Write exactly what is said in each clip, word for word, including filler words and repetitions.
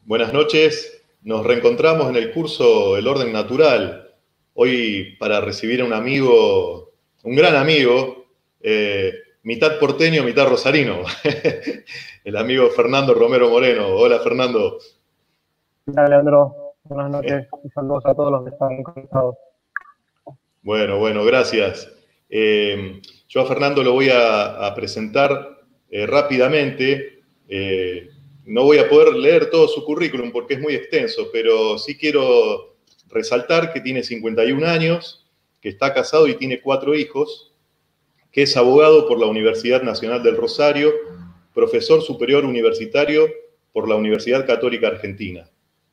Buenas noches, nos reencontramos en el curso El Orden Natural, hoy para recibir a un amigo, un gran amigo, eh, mitad porteño, mitad rosarino, el amigo Fernando Romero Moreno. Hola Fernando. Hola, Leandro, buenas noches y saludos a todos los que están conectados. Bueno, bueno, gracias. Eh, yo a Fernando lo voy a, a presentar eh, rápidamente. Eh, no voy a poder leer todo su currículum porque es muy extenso, pero sí quiero resaltar que tiene cincuenta y un años, que está casado y tiene cuatro hijos, que es abogado por la Universidad Nacional del Rosario, profesor superior universitario por la Universidad Católica Argentina.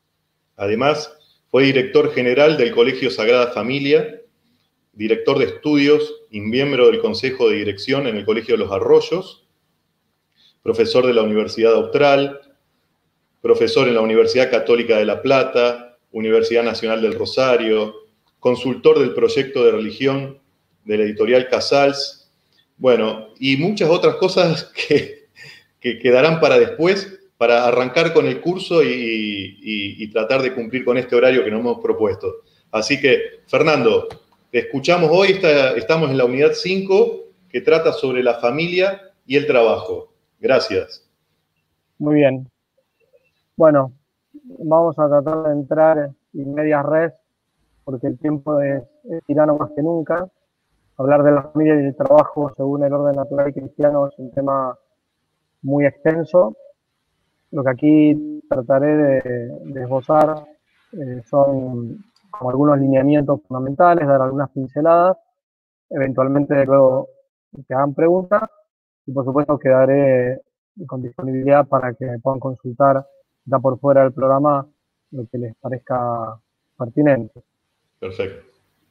Además, fue director general del Colegio Sagrada Familia, director de estudios y miembro del Consejo de Dirección en el Colegio de los Arroyos, profesor de la Universidad Austral, profesor en la Universidad Católica de La Plata, Universidad Nacional del Rosario, consultor del proyecto de religión de la editorial Casals, bueno, y muchas otras cosas que, que quedarán para después, para arrancar con el curso y, y, y tratar de cumplir con este horario que nos hemos propuesto. Así que, Fernando, te escuchamos hoy, está, estamos en la unidad cinco, que trata sobre la familia y el trabajo. Gracias. Muy bien. Bueno, vamos a tratar de entrar en medias res, porque el tiempo es, es tirano más que nunca. Hablar de la familia y del trabajo según el orden natural y cristiano es un tema muy extenso. Lo que aquí trataré de, de esbozar eh, son como algunos lineamientos fundamentales, dar algunas pinceladas, eventualmente luego que hagan preguntas y por supuesto quedaré con disponibilidad para que me puedan consultar ya por fuera del programa lo que les parezca pertinente. Perfecto.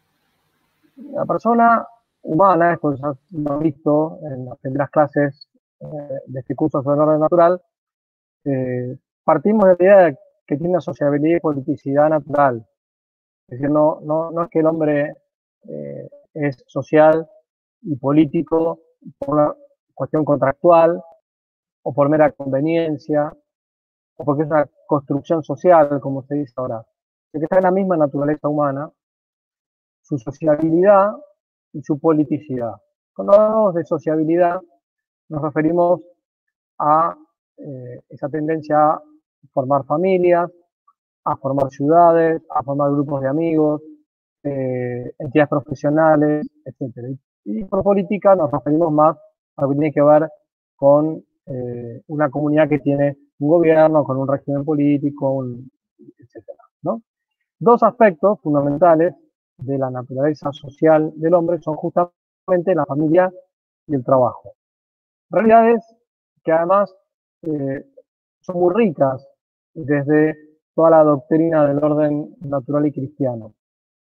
La persona humana, esto ya lo han visto en las primeras clases eh, de este curso sobre el orden natural, eh, partimos de la idea de que tiene una sociabilidad y politicidad natural. Es decir, no, no, no es que el hombre eh, es social y político por una cuestión contractual o por mera conveniencia o porque es una construcción social, como se dice ahora, de que está en la misma naturaleza humana, su sociabilidad y su politicidad. Cuando hablamos de sociabilidad, nos referimos a eh, esa tendencia a formar familias, a formar ciudades, a formar grupos de amigos, eh, entidades profesionales, etcétera. Y, y por política nos referimos más a lo que tiene que ver con eh, una comunidad que tiene un gobierno, con un régimen político, un, etcétera, ¿no? Dos aspectos fundamentales de la naturaleza social del hombre son justamente la familia y el trabajo. Realidades que además eh, son muy ricas desde toda la doctrina del orden natural y cristiano.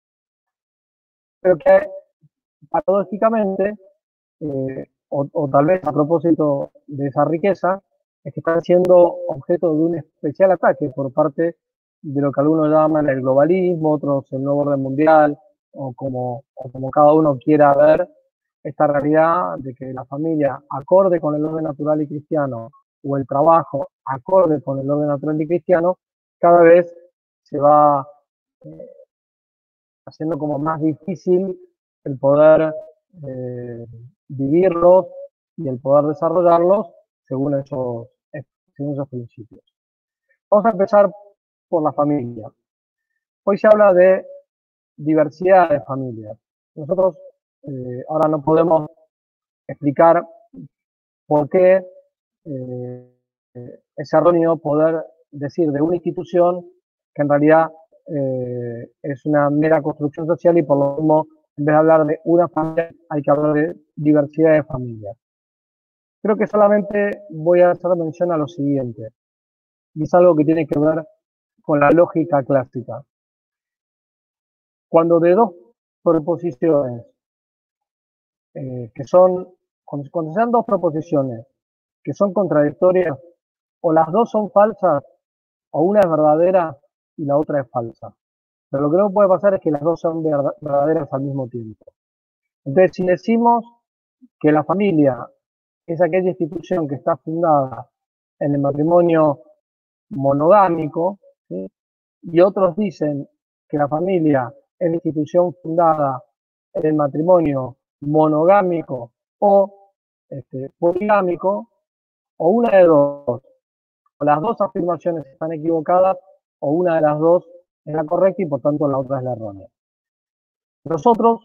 Pero que paradójicamente, eh, o, o tal vez a propósito de esa riqueza, es que están siendo objeto de un especial ataque por parte de lo que algunos llaman el globalismo, otros el nuevo orden mundial, o como, o como cada uno quiera ver esta realidad de que la familia, acorde con el orden natural y cristiano, o el trabajo, acorde con el orden natural y cristiano, cada vez se va eh, haciendo como más difícil el poder eh, vivirlos y el poder desarrollarlos según esos, según esos principios. Vamos a empezar por la familia. Hoy se habla de diversidad de familias. Nosotros eh, ahora no podemos explicar por qué eh, es erróneo poder decir de una institución que en realidad eh, es una mera construcción social y por lo mismo, en vez de hablar de una familia, hay que hablar de diversidad de familias. Creo que solamente voy a hacer mención a lo siguiente, y es algo que tiene que ver con la lógica clásica. Cuando de dos proposiciones, eh, que son, cuando, cuando sean dos proposiciones que son contradictorias, o las dos son falsas, o una es verdadera y la otra es falsa. Pero lo que no puede pasar es que las dos sean verdaderas al mismo tiempo. Entonces, si decimos que la familia es aquella institución que está fundada en el matrimonio monogámico, ¿sí? Y otros dicen que la familia es la institución fundada en el matrimonio monogámico o este, poligámico, o una de dos. O las dos afirmaciones están equivocadas, o una de las dos es la correcta y por tanto la otra es la errónea. Nosotros,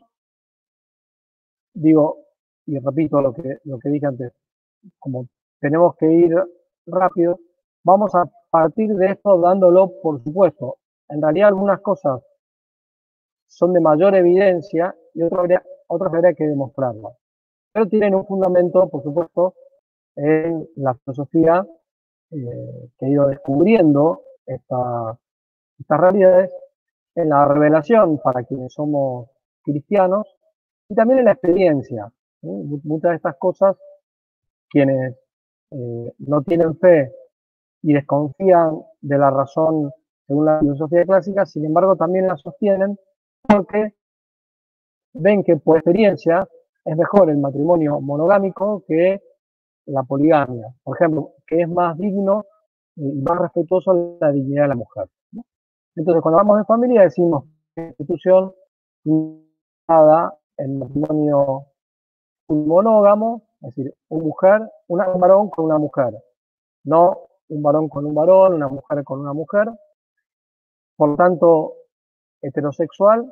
digo, y repito lo que, lo que dije antes, como tenemos que ir rápido, vamos a partir de esto dándolo por supuesto. En realidad algunas cosas son de mayor evidencia y otras habría, otras habría que demostrarlas. Pero tienen un fundamento, por supuesto, en la filosofía eh, que ha ido descubriendo esta, estas realidades, en la revelación para quienes somos cristianos y también en la experiencia. ¿Sí? Muchas de estas cosas, quienes eh, no tienen fe y desconfían de la razón según la filosofía clásica, sin embargo también la sostienen porque ven que por experiencia es mejor el matrimonio monogámico que la poligamia, por ejemplo, que es más digno y más respetuoso de la dignidad de la mujer, ¿no? Entonces, cuando hablamos de familia, decimos que la institución fundada en matrimonio monógamo, es decir, una mujer, una, un varón con una mujer, no un varón con un varón, una mujer con una mujer, por lo tanto, heterosexual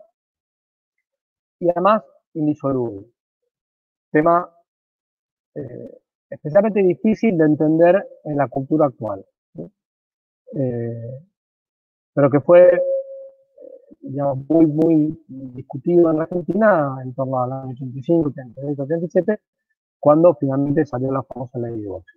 y además indisoluble. Tema eh, especialmente difícil de entender en la cultura actual, ¿sí? Eh, pero que fue, digamos, muy, muy discutido en Argentina en torno al año ochenta y cinco, ochenta y seis, ochenta y siete, cuando finalmente salió la famosa ley de divorcio.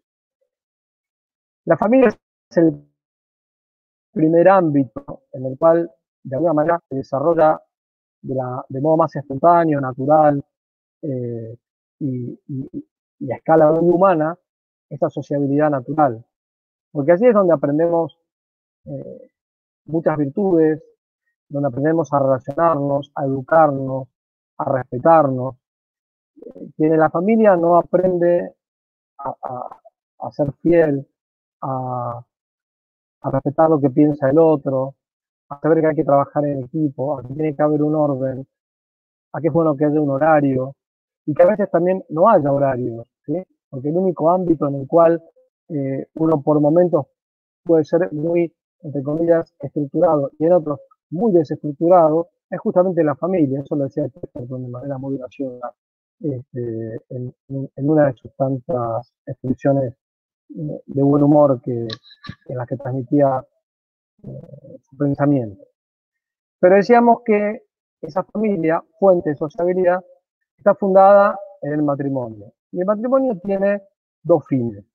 La familia es el primer ámbito en el cual, de alguna manera, se desarrolla de, la, de modo más espontáneo, natural eh, y, y, y a escala muy humana, esta sociabilidad natural. Porque así es donde aprendemos eh, muchas virtudes, donde aprendemos a relacionarnos, a educarnos, a respetarnos. Eh, quien en la familia no aprende a, a, a ser fiel, a, a respetar lo que piensa el otro, a saber que hay que trabajar en equipo, a que tiene que haber un orden, a que es bueno que haya un horario, y que a veces también no haya horarios, ¿sí? Porque el único ámbito en el cual eh, uno por momentos puede ser muy, entre comillas, estructurado y en otros muy desestructurado, es justamente la familia. Eso lo decía Chesterton de manera muy graciosa este, en, en, una de sus tantas expresiones eh, de buen humor que, en las que transmitía eh, su pensamiento. Pero decíamos que esa familia, fuente de sociabilidad, está fundada en el matrimonio. Y el matrimonio tiene dos fines.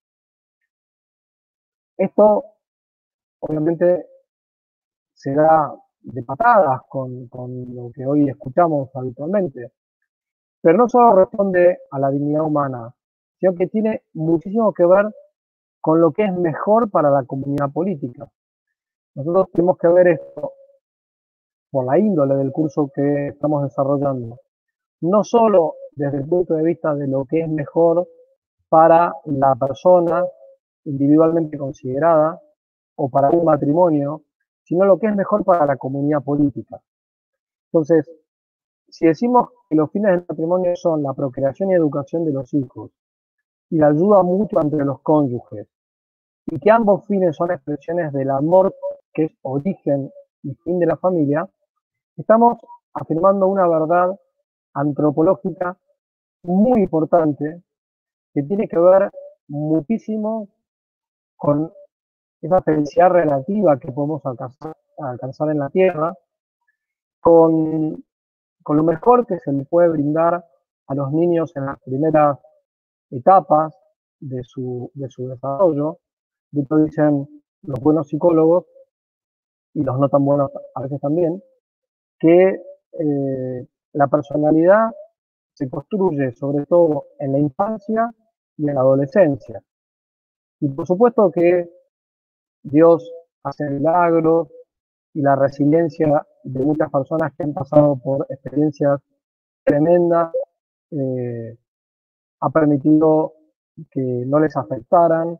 Esto, obviamente, se da de patadas con, con lo que hoy escuchamos habitualmente, pero no solo responde a la dignidad humana, sino que tiene muchísimo que ver con lo que es mejor para la comunidad política. Nosotros tenemos que ver esto por la índole del curso que estamos desarrollando, no solo desde el punto de vista de lo que es mejor para la persona individualmente considerada o para un matrimonio, sino lo que es mejor para la comunidad política. Entonces, si decimos que los fines del matrimonio son la procreación y educación de los hijos y la ayuda mutua entre los cónyuges, y que ambos fines son expresiones del amor que es origen y fin de la familia, estamos afirmando una verdad antropológica muy importante que tiene que ver muchísimo con esa felicidad relativa que podemos alcanzar, alcanzar en la Tierra, con, con lo mejor que se le puede brindar a los niños en las primeras etapas de su, de su desarrollo. De hecho, dicen los buenos psicólogos, y los no tan buenos a veces también, que eh, la personalidad se construye sobre todo en la infancia y en la adolescencia. Y por supuesto que Dios hace milagros y la resiliencia de muchas personas que han pasado por experiencias tremendas eh, ha permitido que no les afectaran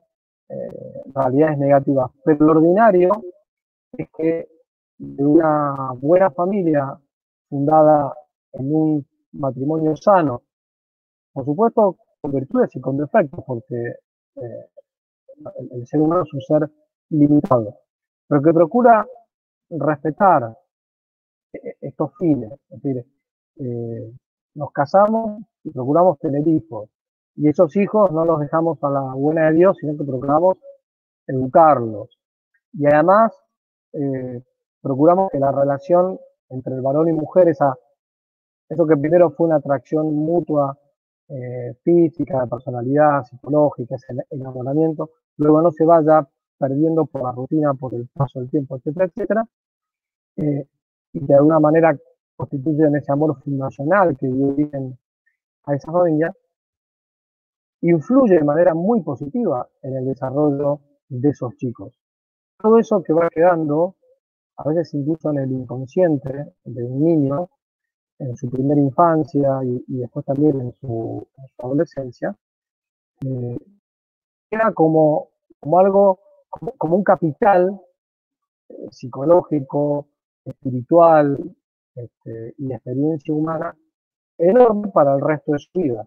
eh, realidades negativas, pero lo ordinario es que de una buena familia fundada en un matrimonio sano, por supuesto con virtudes y con defectos, porque eh, el, el ser humano es un ser limitado, pero que procura respetar estos fines, es decir, eh, nos casamos y procuramos tener hijos, y esos hijos no los dejamos a la buena de Dios, sino que procuramos educarlos, y además eh, procuramos que la relación entre el varón y mujer, esa, eso que primero fue una atracción mutua, eh, física, de personalidad, psicológica, ese enamoramiento, luego no se vaya perdiendo por la rutina, por el paso del tiempo, etcétera, etcétera, eh, y de alguna manera constituyen ese amor fundacional que viven a esa familia, influye de manera muy positiva en el desarrollo de esos chicos. Todo eso que va quedando, a veces incluso en el inconsciente de un niño, en su primera infancia y, y después también en su, en su adolescencia, eh, queda como, como algo, como, como un capital eh, psicológico, espiritual este, y de experiencia humana enorme para el resto de su vida.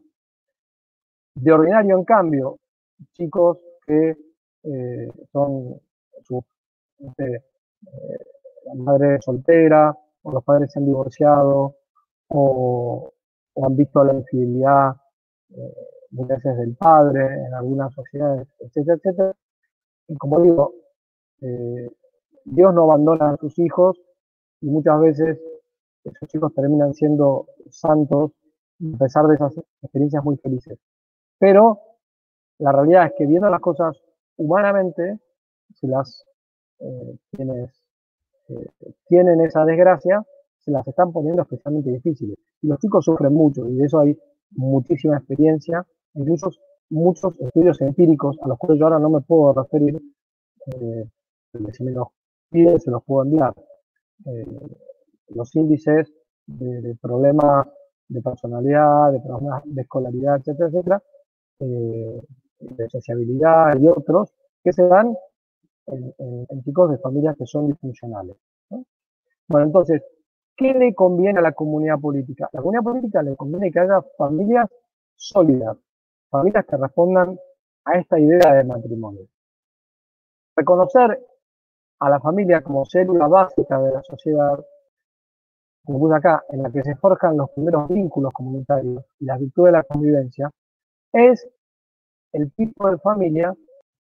De ordinario, en cambio, chicos que eh, son su, este, eh, la madre soltera, o los padres se han divorciado, o, o han visto la infidelidad eh, muchas veces del padre en algunas sociedades, etcétera, etcétera. Y como digo, eh, Dios no abandona a sus hijos y muchas veces esos hijos terminan siendo santos a pesar de esas experiencias muy felices. Pero la realidad es que viendo las cosas humanamente, si las eh, quienes eh, tienen esa desgracia, se las están poniendo especialmente difíciles. Y los chicos sufren mucho, y de eso hay muchísima experiencia, incluso muchos estudios empíricos a los cuales yo ahora no me puedo referir, eh, si me los piden se los puedo enviar. Eh, los índices de, de problemas de personalidad, de problemas de escolaridad, etcétera, etcétera, eh, de sociabilidad y otros que se dan en, en, en chicos de familias que son disfuncionales, ¿no? Bueno, entonces, ¿qué le conviene a la comunidad política? A la comunidad política le conviene que haya familias sólidas, familias que respondan a esta idea de matrimonio. Reconocer a la familia como célula básica de la sociedad, como puse acá, en la que se forjan los primeros vínculos comunitarios y las virtudes de la convivencia, es el tipo de familia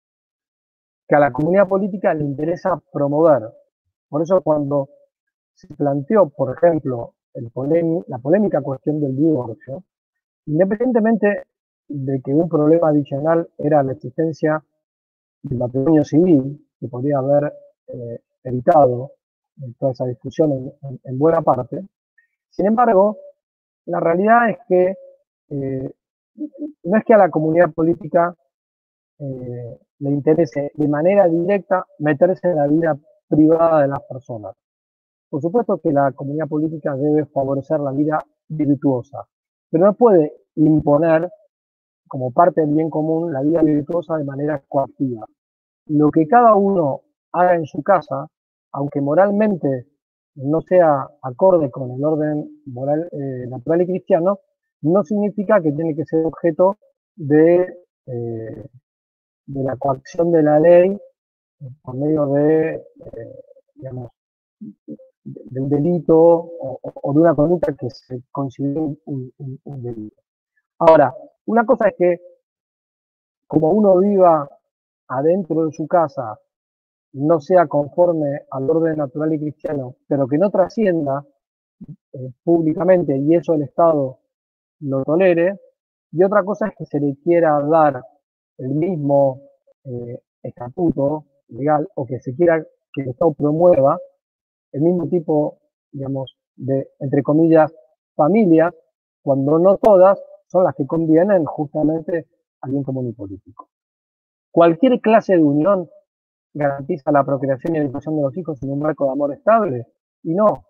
que a la comunidad política le interesa promover. Por eso cuando se planteó, por ejemplo, el polémico, la polémica cuestión del divorcio, independientemente de que un problema adicional era la existencia del matrimonio civil, que podría haber eh, evitado eh, toda esa discusión en, en, en buena parte, sin embargo, la realidad es que eh, no es que a la comunidad política eh, le interese de manera directa meterse en la vida privada de las personas. Por supuesto que la comunidad política debe favorecer la vida virtuosa, pero no puede imponer como parte del bien común la vida virtuosa de manera coactiva. Lo que cada uno haga en su casa, aunque moralmente no sea acorde con el orden moral, eh, natural y cristiano, no significa que tiene que ser objeto de, eh, de la coacción de la ley por medio de, eh, digamos, de un delito o, o, de una conducta que se considere un, un, un delito. Ahora, una cosa es que como uno viva adentro de su casa no sea conforme al orden natural y cristiano, pero que no trascienda eh, públicamente y eso el Estado lo tolere, y otra cosa es que se le quiera dar el mismo eh, estatuto legal o que se quiera que el Estado promueva el mismo tipo, digamos, de, entre comillas, familias, cuando no todas son las que convienen justamente al bien común y político. Cualquier clase de unión garantiza la procreación y educación de los hijos en un marco de amor estable, y no.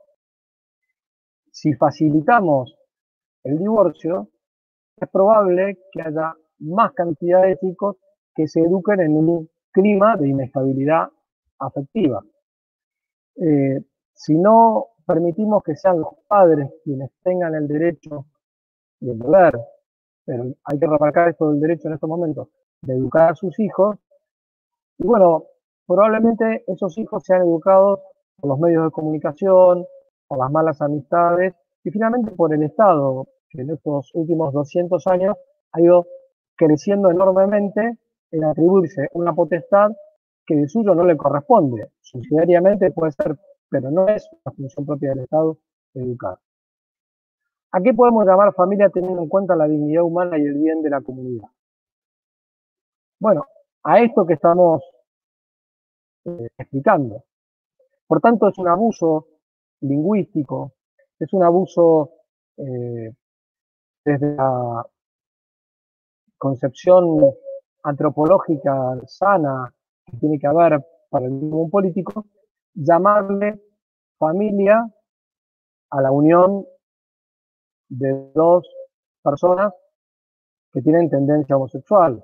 Si facilitamos el divorcio, es probable que haya más cantidad de chicos que se eduquen en un clima de inestabilidad afectiva. Eh, si no permitimos que sean los padres quienes tengan el derecho y el deber, pero hay que remarcar esto del derecho en estos momentos, de educar a sus hijos, y bueno, probablemente esos hijos sean educados por los medios de comunicación, por las malas amistades, y finalmente por el Estado, que en estos últimos doscientos años ha ido creciendo enormemente en atribuirse una potestad que de suyo no le corresponde. Subsidiariamente puede ser, pero no es una función propia del Estado educar. ¿A qué podemos llamar familia teniendo en cuenta la dignidad humana y el bien de la comunidad? Bueno, a esto que estamos eh, explicando. Por tanto, es un abuso lingüístico, es un abuso eh, desde la concepción antropológica sana que tiene que haber para el mundo político, llamarle familia a la unión de dos personas que tienen tendencia homosexual,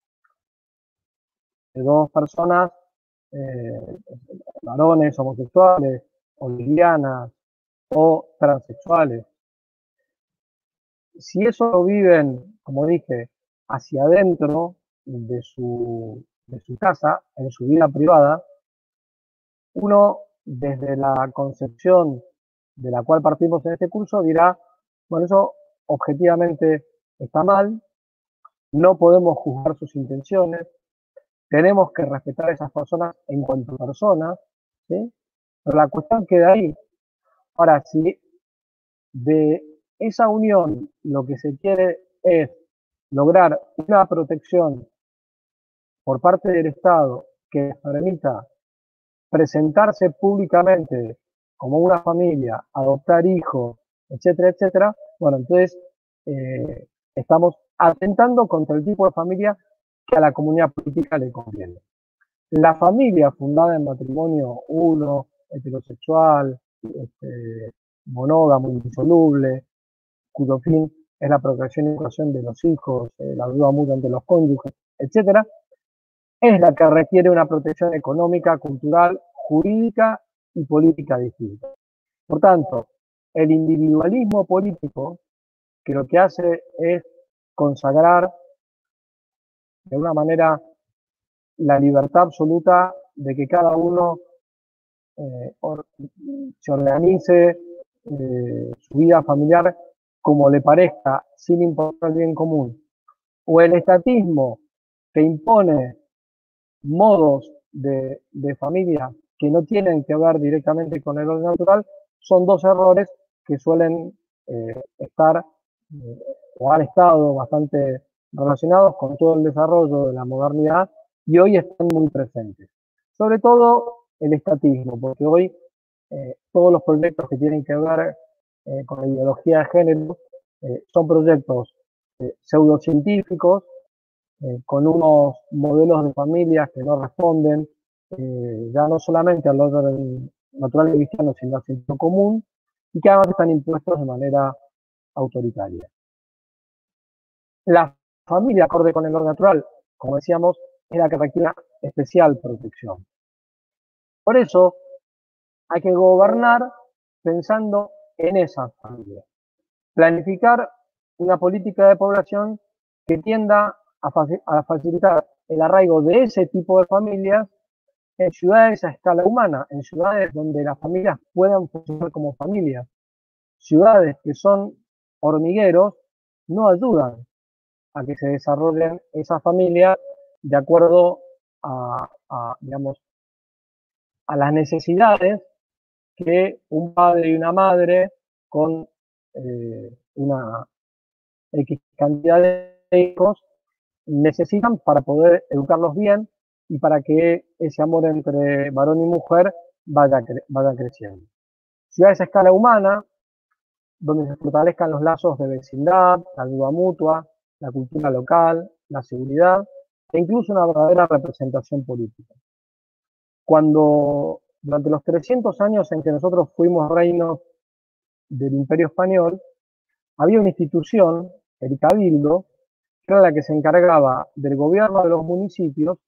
de dos personas, eh, varones homosexuales, o lesbianas, o transexuales. Si eso lo viven, como dije, hacia adentro de su, de su casa, en su vida privada, uno, desde la concepción de la cual partimos en este curso, dirá, bueno, eso objetivamente está mal, no podemos juzgar sus intenciones, tenemos que respetar a esas personas en cuanto a personas, ¿sí? Pero la cuestión queda ahí. Ahora, si de esa unión lo que se quiere es lograr una protección por parte del Estado que les permita presentarse públicamente como una familia, adoptar hijos, etcétera, etcétera, bueno, entonces eh, estamos atentando contra el tipo de familia que a la comunidad política le conviene. La familia fundada en matrimonio uno, heterosexual, este, monógamo, indisoluble, cuyo fin es la procreación y educación de los hijos, eh, la ayuda mutua entre los cónyuges, etcétera, es la que requiere una protección económica, cultural, jurídica y política distinta. Por tanto, el individualismo político, que lo que hace es consagrar de una manera la libertad absoluta de que cada uno eh, or, se organice eh, su vida familiar como le parezca, sin importar el bien común, o el estatismo que impone modos de, de familia que no tienen que ver directamente con el orden natural, son dos errores que suelen eh, estar eh, o han estado bastante relacionados con todo el desarrollo de la modernidad y hoy están muy presentes. Sobre todo el estatismo, porque hoy eh, todos los proyectos que tienen que ver eh, con la ideología de género eh, son proyectos eh, pseudocientíficos, eh, con unos modelos de familias que no responden eh, ya no solamente al orden natural y cristiano, sino al sentido común, y que además están impuestos de manera autoritaria. La familia, acorde con el orden natural, como decíamos, es la que requiere especial protección. Por eso hay que gobernar pensando en esas familias. Planificar una política de población que tienda a facilitar el arraigo de ese tipo de familias en ciudades a escala humana, en ciudades donde las familias puedan funcionar como familias. Ciudades que son hormigueros no ayudan a que se desarrollen esas familias de acuerdo a, a, digamos, a las necesidades que un padre y una madre con eh, una X cantidad de hijos necesitan para poder educarlos bien y para que ese amor entre varón y mujer vaya, cre vaya creciendo. Ciudades a escala humana, donde se fortalezcan los lazos de vecindad, la ayuda mutua, la cultura local, la seguridad e incluso una verdadera representación política. Cuando durante los trescientos años en que nosotros fuimos reinos del Imperio Español, había una institución, el Cabildo, que era la que se encargaba del gobierno de los municipios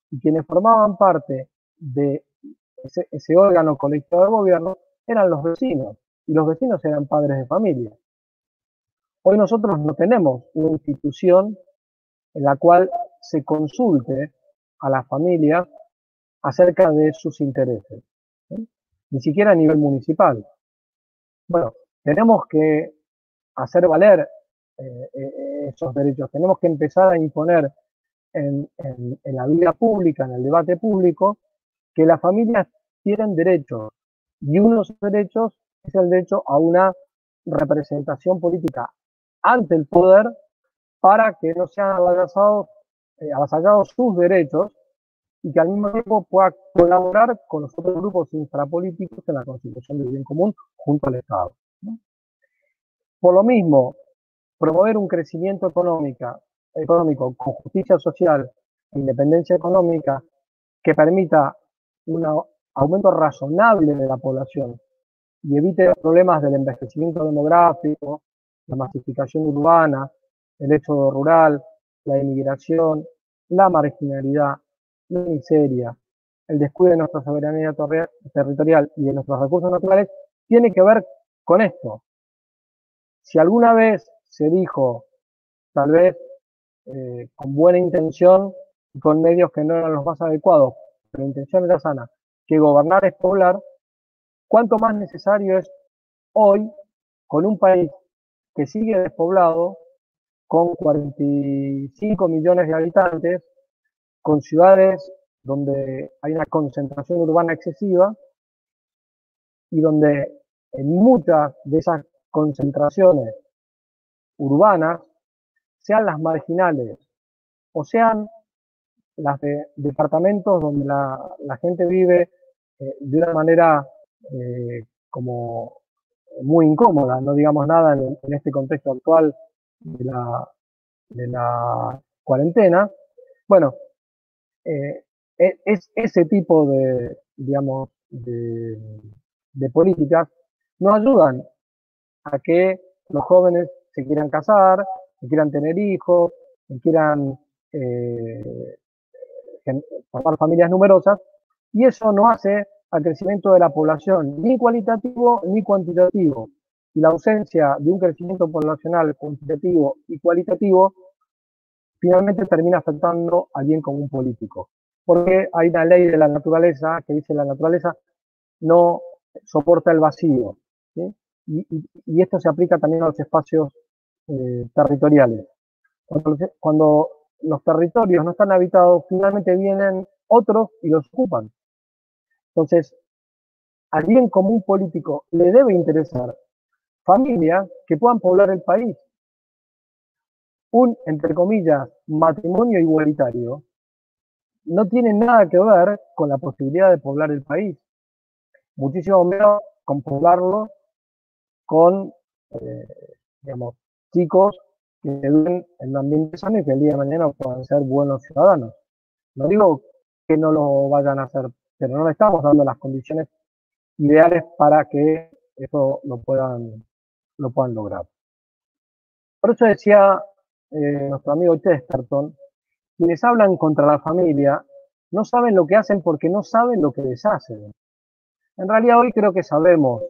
y quienes formaban parte de ese, ese órgano colectivo de gobierno eran los vecinos, y los vecinos eran padres de familia. Hoy nosotros no tenemos una institución en la cual se consulte a la familia acerca de sus intereses, ¿sí? Ni siquiera a nivel municipal. Bueno, tenemos que hacer valer eh, eh, esos derechos, tenemos que empezar a imponer en, en, en la vida pública, en el debate público, que las familias tienen derechos, y uno de esos derechos es el derecho a una representación política ante el poder para que no sean avasallados, eh, avasallados sus derechos y que al mismo tiempo pueda colaborar con los otros grupos infrapolíticos en la constitución del bien común junto al Estado, ¿no? Por lo mismo, promover un crecimiento económica, económico con justicia social e independencia económica que permita un aumento razonable de la población y evite problemas del envejecimiento demográfico, la masificación urbana, el éxodo rural, la inmigración, la marginalidad, la miseria, el descuido de nuestra soberanía territorial y de nuestros recursos naturales, tiene que ver con esto. Si alguna vez se dijo, tal vez eh, con buena intención y con medios que no eran los más adecuados, pero la intención era sana, que gobernar es poblar, cuánto más necesario es hoy, con un país que sigue despoblado, con cuarenta y cinco millones de habitantes, con ciudades donde hay una concentración urbana excesiva y donde en muchas de esas concentraciones urbanas, sean las marginales o sean las de departamentos donde la, la gente vive eh, de una manera eh, como muy incómoda, no digamos nada en, en este contexto actual de la, de la cuarentena. Bueno, eh, es ese tipo de, digamos, de, de políticas nos ayudan a que los jóvenes se quieran casar, que quieran tener hijos, que quieran eh, formar familias numerosas, y eso no hace al crecimiento de la población ni cualitativo ni cuantitativo. Y la ausencia de un crecimiento poblacional cuantitativo y cualitativo finalmente termina afectando al bien común político. Porque hay una ley de la naturaleza que dice la naturaleza no soporta el vacío, ¿sí? Y, y, y esto se aplica también a los espacios eh, territoriales. Cuando los, cuando los territorios no están habitados, finalmente vienen otros y los ocupan. Entonces, al bien común político le debe interesar familias que puedan poblar el país. Un, entre comillas, matrimonio igualitario no tiene nada que ver con la posibilidad de poblar el país. Muchísimo menos con poblarlo con, eh, digamos, chicos que viven en un ambiente sano y que el día de mañana puedan ser buenos ciudadanos. No digo que no lo vayan a hacer, pero no le estamos dando las condiciones ideales para que eso lo puedan, lo puedan lograr. Por eso decía eh, nuestro amigo Chesterton, quienes hablan contra la familia no saben lo que hacen porque no saben lo que deshacen. En realidad hoy creo que sabemos,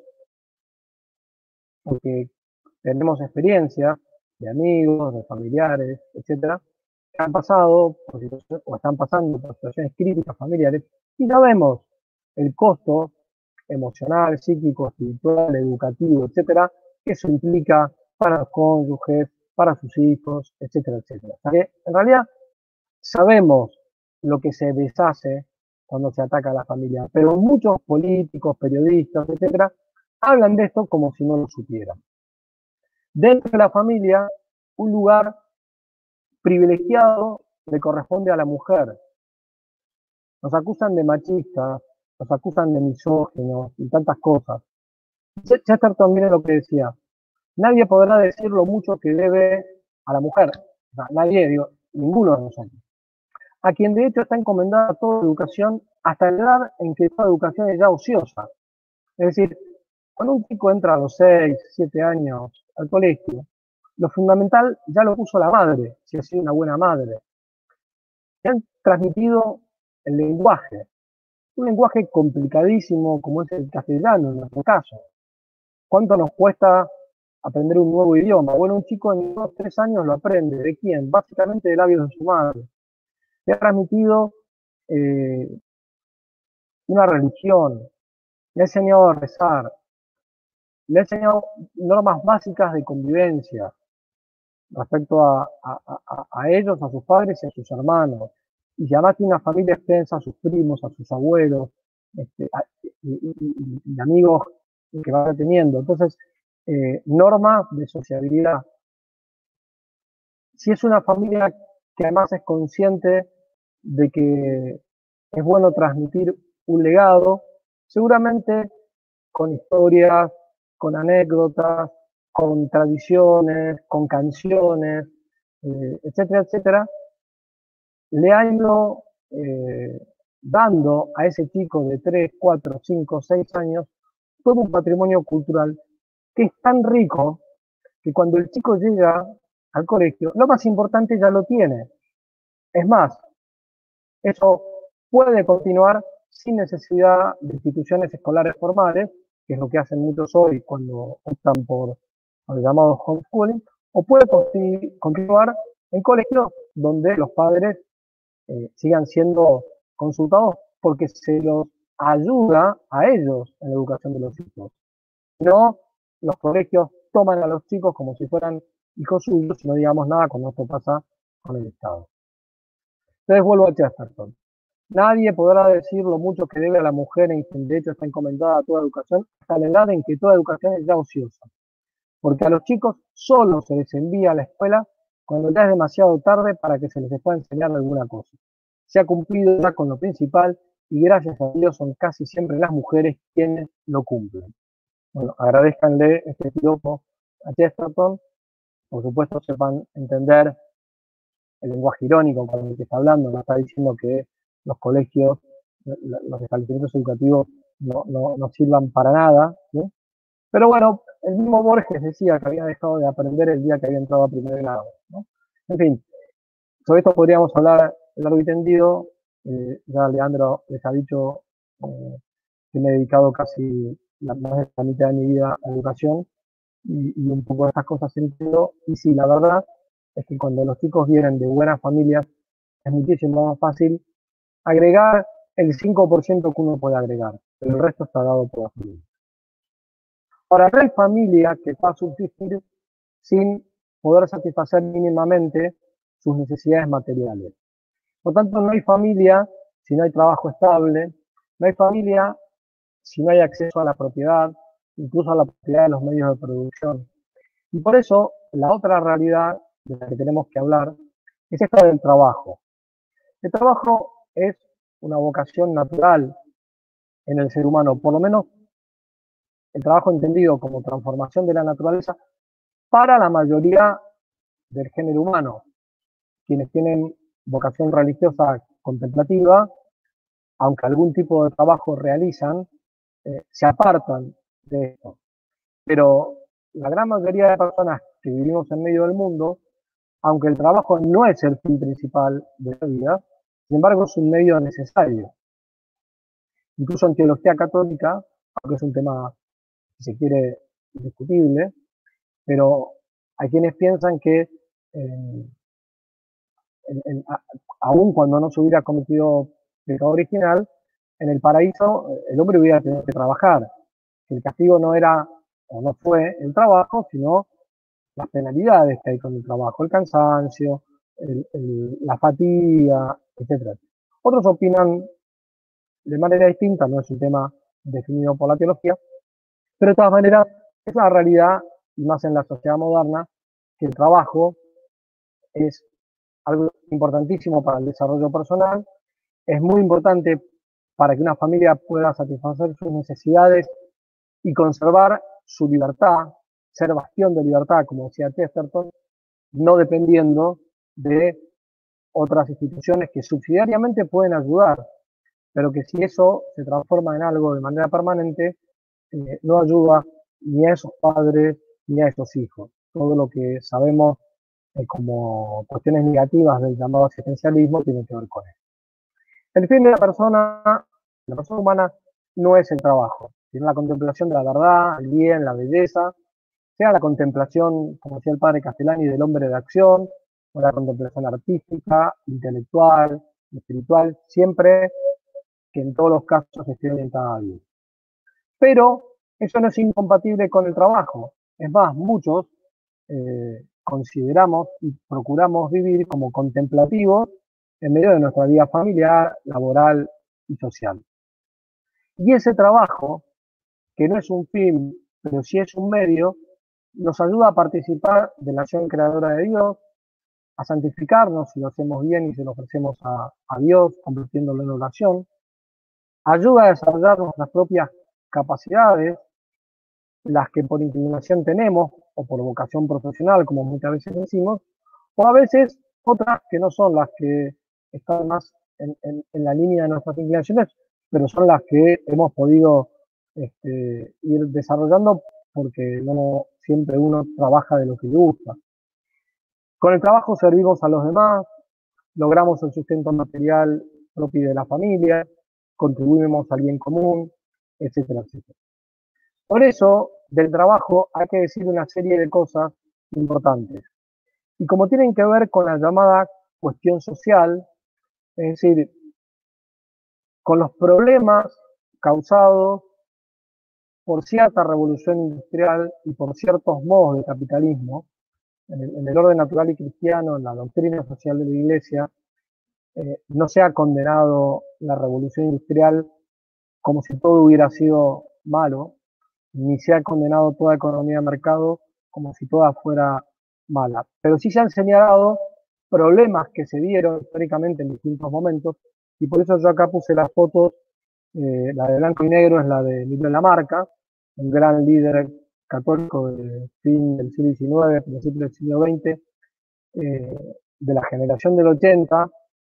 porque tenemos experiencia de amigos, de familiares, etcétera, que han pasado por situaciones, o están pasando por situaciones críticas familiares, y sabemos el costo emocional, psíquico, espiritual, educativo, etcétera, que eso implica para los cónyuges, para sus hijos, etcétera, etcétera. O sea que en realidad sabemos lo que se deshace cuando se ataca a la familia, pero muchos políticos, periodistas, etcétera, hablan de esto como si no lo supieran. Dentro de la familia, un lugar privilegiado le corresponde a la mujer. Nos acusan de machistas, nos acusan de misóginos y tantas cosas. Chesterton, miren lo que decía, nadie podrá decir lo mucho que debe a la mujer. O sea, nadie, digo, ninguno de nosotros. A quien de hecho está encomendada toda educación hasta la edad en que toda educación es ya ociosa. Es decir, cuando un chico entra a los seis, siete años al colegio, lo fundamental ya lo puso la madre, si ha sido una buena madre. Se han transmitido el lenguaje. Un lenguaje complicadísimo como es el castellano en nuestro caso. ¿Cuánto nos cuesta aprender un nuevo idioma? Bueno, un chico en dos, tres años lo aprende. ¿De quién? Básicamente de labios de su madre. Le ha transmitido eh, una religión, le ha enseñado a rezar, le ha enseñado normas básicas de convivencia respecto a, a, a, a ellos, a sus padres y a sus hermanos. Y si además tiene una familia extensa, a sus primos, a sus abuelos, este, a, y, y, y, amigos que va teniendo. Entonces, eh, normas de sociabilidad. Si es una familia que además es consciente de que es bueno transmitir un legado, seguramente con historias, con anécdotas, con tradiciones, con canciones, eh, etcétera, etcétera, le ha ido eh, dando a ese chico de tres, cuatro, cinco, seis años todo un patrimonio cultural que es tan rico que cuando el chico llega al colegio, lo más importante ya lo tiene. Es más, eso puede continuar sin necesidad de instituciones escolares formales, que es lo que hacen muchos hoy cuando optan por el llamado homeschooling, o puede continuar en colegios donde los padres eh, sigan siendo consultados porque se los ayuda a ellos en la educación de los hijos. No, los colegios toman a los chicos como si fueran hijos suyos y no digamos nada cuando esto pasa con el Estado. Entonces vuelvo a Chesterton. Nadie podrá decir lo mucho que debe a la mujer en quien de hecho está encomendada a toda educación hasta la edad en que toda educación es ya ociosa. Porque a los chicos solo se les envía a la escuela cuando ya es demasiado tarde para que se les pueda enseñar alguna cosa. Se ha cumplido ya con lo principal y gracias a Dios son casi siempre las mujeres quienes lo cumplen. Bueno, agradezcanle este piropo a Chesterton. Por supuesto, sepan entender el lenguaje irónico con el que está hablando. No está diciendo que los colegios, los establecimientos educativos no, no, no sirvan para nada, ¿sí? Pero bueno, el mismo Borges decía que había dejado de aprender el día que había entrado a primer grado, ¿no? En fin, sobre esto podríamos hablar largo y tendido. Eh, ya Leandro les ha dicho eh, que me he dedicado casi la, más de la mitad de mi vida a educación y, y un poco de estas cosas entiendo. Y sí, la verdad es que cuando los chicos vienen de buenas familias es muchísimo más fácil agregar el cinco por ciento que uno puede agregar, pero el resto está dado por la familia. Ahora, no hay familia que va a subsistir sin poder satisfacer mínimamente sus necesidades materiales. Por tanto, no hay familia si no hay trabajo estable, no hay familia si no hay acceso a la propiedad, incluso a la propiedad de los medios de producción. Y por eso, la otra realidad de la que tenemos que hablar es esta del trabajo. El trabajo es una vocación natural en el ser humano, por lo menos el trabajo entendido como transformación de la naturaleza para la mayoría del género humano. Quienes tienen vocación religiosa contemplativa, aunque algún tipo de trabajo realizan, eh, se apartan de esto. Pero la gran mayoría de personas que vivimos en medio del mundo, aunque el trabajo no es el fin principal de la vida, sin embargo es un medio necesario. Incluso en teología católica, aunque es un tema, si se quiere, discutible, pero hay quienes piensan que eh, en, en, a, aun cuando no se hubiera cometido pecado original, en el paraíso el hombre hubiera tenido que trabajar. El castigo no era o no fue el trabajo, sino las penalidades que hay con el trabajo, el cansancio, el, el, la fatiga, etcétera. Otros opinan de manera distinta, no es un tema definido por la teología, pero de todas maneras es una realidad, y más en la sociedad moderna, que el trabajo es algo importantísimo para el desarrollo personal, es muy importante para que una familia pueda satisfacer sus necesidades y conservar su libertad, ser bastión de libertad, como decía Chesterton, no dependiendo de otras instituciones que subsidiariamente pueden ayudar, pero que si eso se transforma en algo de manera permanente, eh, no ayuda ni a esos padres ni a esos hijos. Todo lo que sabemos eh, como cuestiones negativas del llamado asistencialismo tiene que ver con eso. El fin de la persona, la persona humana, no es el trabajo, sino la contemplación de la verdad, el bien, la belleza, sea la contemplación, como decía el padre Castellani, del hombre de acción, o la contemplación artística, intelectual, espiritual, siempre que en todos los casos esté orientada a Dios. Pero eso no es incompatible con el trabajo. Es más, muchos eh, consideramos y procuramos vivir como contemplativos en medio de nuestra vida familiar, laboral y social. Y ese trabajo, que no es un fin, pero sí es un medio, nos ayuda a participar de la acción creadora de Dios, a santificarnos si lo hacemos bien y se lo ofrecemos a, a Dios, convirtiéndolo en oración, ayuda a desarrollar nuestras propias capacidades, las que por inclinación tenemos, o por vocación profesional, como muchas veces decimos, o a veces otras que no son las que están más en, en, en la línea de nuestras inclinaciones, pero son las que hemos podido este, ir desarrollando porque no siempre uno trabaja de lo que le gusta. Con el trabajo servimos a los demás, logramos el sustento material propio de la familia, contribuimos al bien común, etcétera, etcétera. Por eso, del trabajo hay que decir una serie de cosas importantes. Y como tienen que ver con la llamada cuestión social, es decir, con los problemas causados por cierta revolución industrial y por ciertos modos de capitalismo, en el, en el orden natural y cristiano, en la doctrina social de la Iglesia, eh, no se ha condenado la revolución industrial como si todo hubiera sido malo, ni se ha condenado toda economía de mercado como si toda fuera mala. Pero sí se han señalado problemas que se dieron históricamente en distintos momentos, y por eso yo acá puse las fotos, eh, la de blanco y negro es la de Miguel Lamarca, un gran líder católico del fin del siglo diecinueve, principio del siglo veinte, eh, de la generación del ochenta,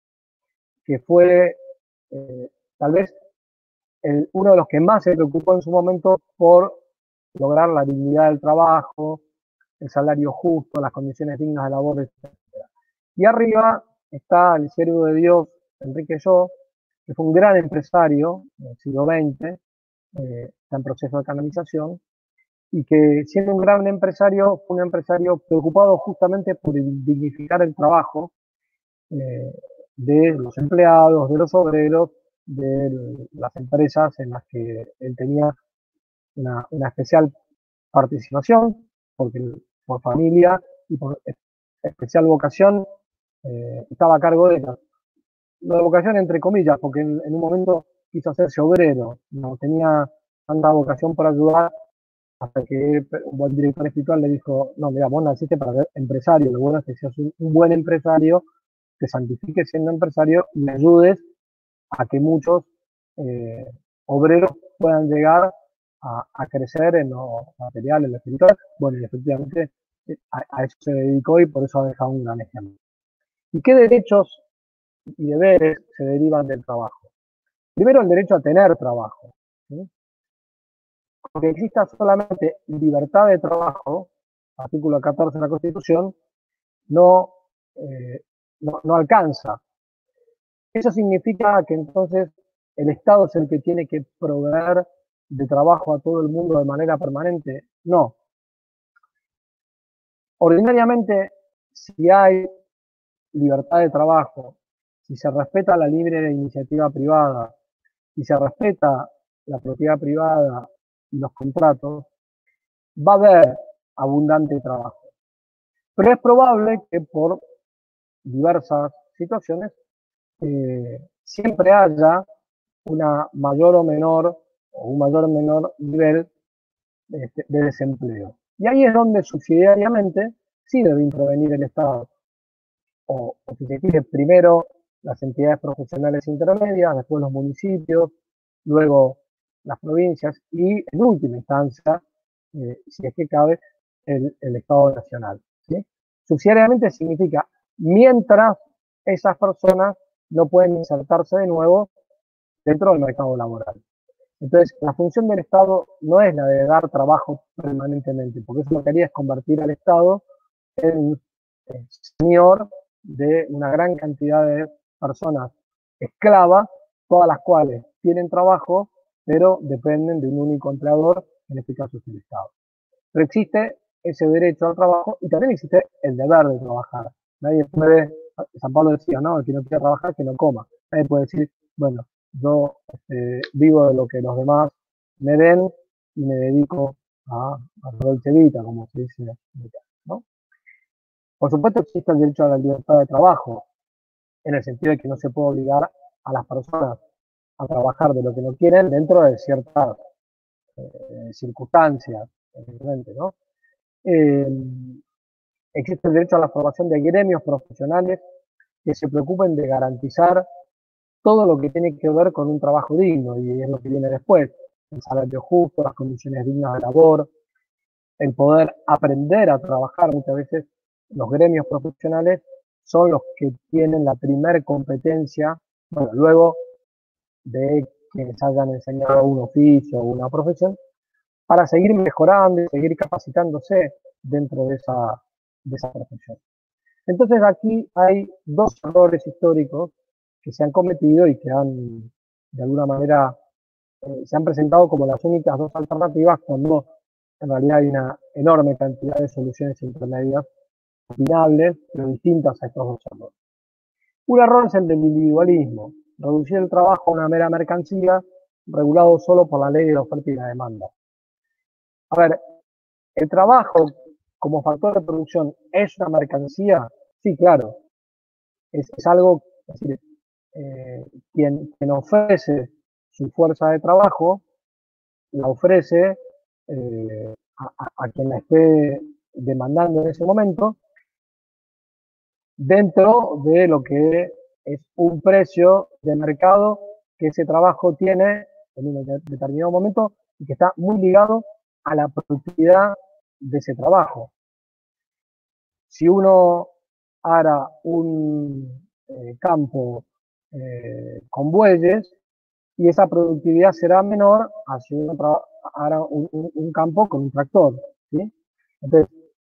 que fue eh, tal vez el, uno de los que más se preocupó en su momento por lograr la dignidad del trabajo, el salario justo, las condiciones dignas de labor, etcétera. Y arriba está el siervo de Dios, Enrique Yo, que fue un gran empresario del siglo veinte, eh, está en proceso de canonización, y que siendo un gran empresario, fue un empresario preocupado justamente por dignificar el trabajo eh, de los empleados, de los obreros, de las empresas en las que él tenía una, una especial participación, porque por familia y por especial vocación eh, estaba a cargo de ellas. Lo de vocación entre comillas, porque en, en un momento quiso hacerse obrero, no tenía tanta vocación por ayudar, hasta que un buen director espiritual le dijo, no, mira, vos naciste para ser empresario, lo bueno es que seas un, un buen empresario, te santifiques siendo empresario y me ayudes a que muchos eh, obreros puedan llegar a, a crecer en lo material, en lo espiritual. Bueno, y efectivamente a, a eso se dedicó y por eso ha dejado un gran ejemplo. ¿Y qué derechos y deberes se derivan del trabajo? Primero, el derecho a tener trabajo. ¿Sí? Porque exista solamente libertad de trabajo, artículo catorce de la Constitución, no, eh, no, no alcanza. Eso significa que entonces el Estado es el que tiene que proveer de trabajo a todo el mundo de manera permanente. No. Ordinariamente, si hay libertad de trabajo, si se respeta la libre iniciativa privada, si se respeta la propiedad privada y los contratos, va a haber abundante trabajo. Pero es probable que por diversas situaciones eh, siempre haya una mayor o menor o un mayor o menor nivel de, de desempleo. Y ahí es donde subsidiariamente sí debe intervenir el Estado. O, o si se quiere, primero las entidades profesionales intermedias, después los municipios, luego las provincias y en última instancia, eh, si es que cabe, el, el Estado nacional. ¿Sí? Subsidiariamente significa mientras esas personas no pueden insertarse de nuevo dentro del mercado laboral. Entonces, la función del Estado no es la de dar trabajo permanentemente, porque eso lo que haría es convertir al Estado en un señor de una gran cantidad de personas esclavas, todas las cuales tienen trabajo, pero dependen de un único empleador, en este caso es el Estado. Pero existe ese derecho al trabajo y también existe el deber de trabajar. Nadie puede, San Pablo decía, no, el que no quiere trabajar, que no coma. Nadie puede decir, bueno, yo este, vivo de lo que los demás me den y me dedico a, a dolce vita, como se dice, ¿no? Por supuesto existe el derecho a la libertad de trabajo, en el sentido de que no se puede obligar a las personas a trabajar de lo que no quieren dentro de ciertas eh, circunstancias, evidentemente, ¿no? Eh, existe el derecho a la formación de gremios profesionales que se preocupen de garantizar todo lo que tiene que ver con un trabajo digno, y es lo que viene después, el salario justo, las condiciones dignas de labor, el poder aprender a trabajar. Muchas veces los gremios profesionales son los que tienen la primer competencia, bueno, luego de quienes hayan enseñado un oficio o una profesión, para seguir mejorando y seguir capacitándose dentro de esa, de esa profesión. Entonces aquí hay dos errores históricos que se han cometido y que han, de alguna manera, eh, se han presentado como las únicas dos alternativas, cuando en realidad hay una enorme cantidad de soluciones intermedias opinables, pero distintas a estos dos errores. Un error es el del individualismo, reducir el trabajo a una mera mercancía regulado solo por la ley de la oferta y la demanda. A ver, ¿el trabajo como factor de producción es una mercancía? Sí, claro. Es, es algo, es decir, eh, quien, quien ofrece su fuerza de trabajo, la ofrece eh, a, a quien la esté demandando en ese momento, dentro de lo que es un precio de mercado que ese trabajo tiene en un determinado momento y que está muy ligado a la productividad de ese trabajo. Si uno ara un eh, campo eh, con bueyes, y esa productividad será menor a si uno ara un, un, un campo con un tractor, ¿sí? Entonces,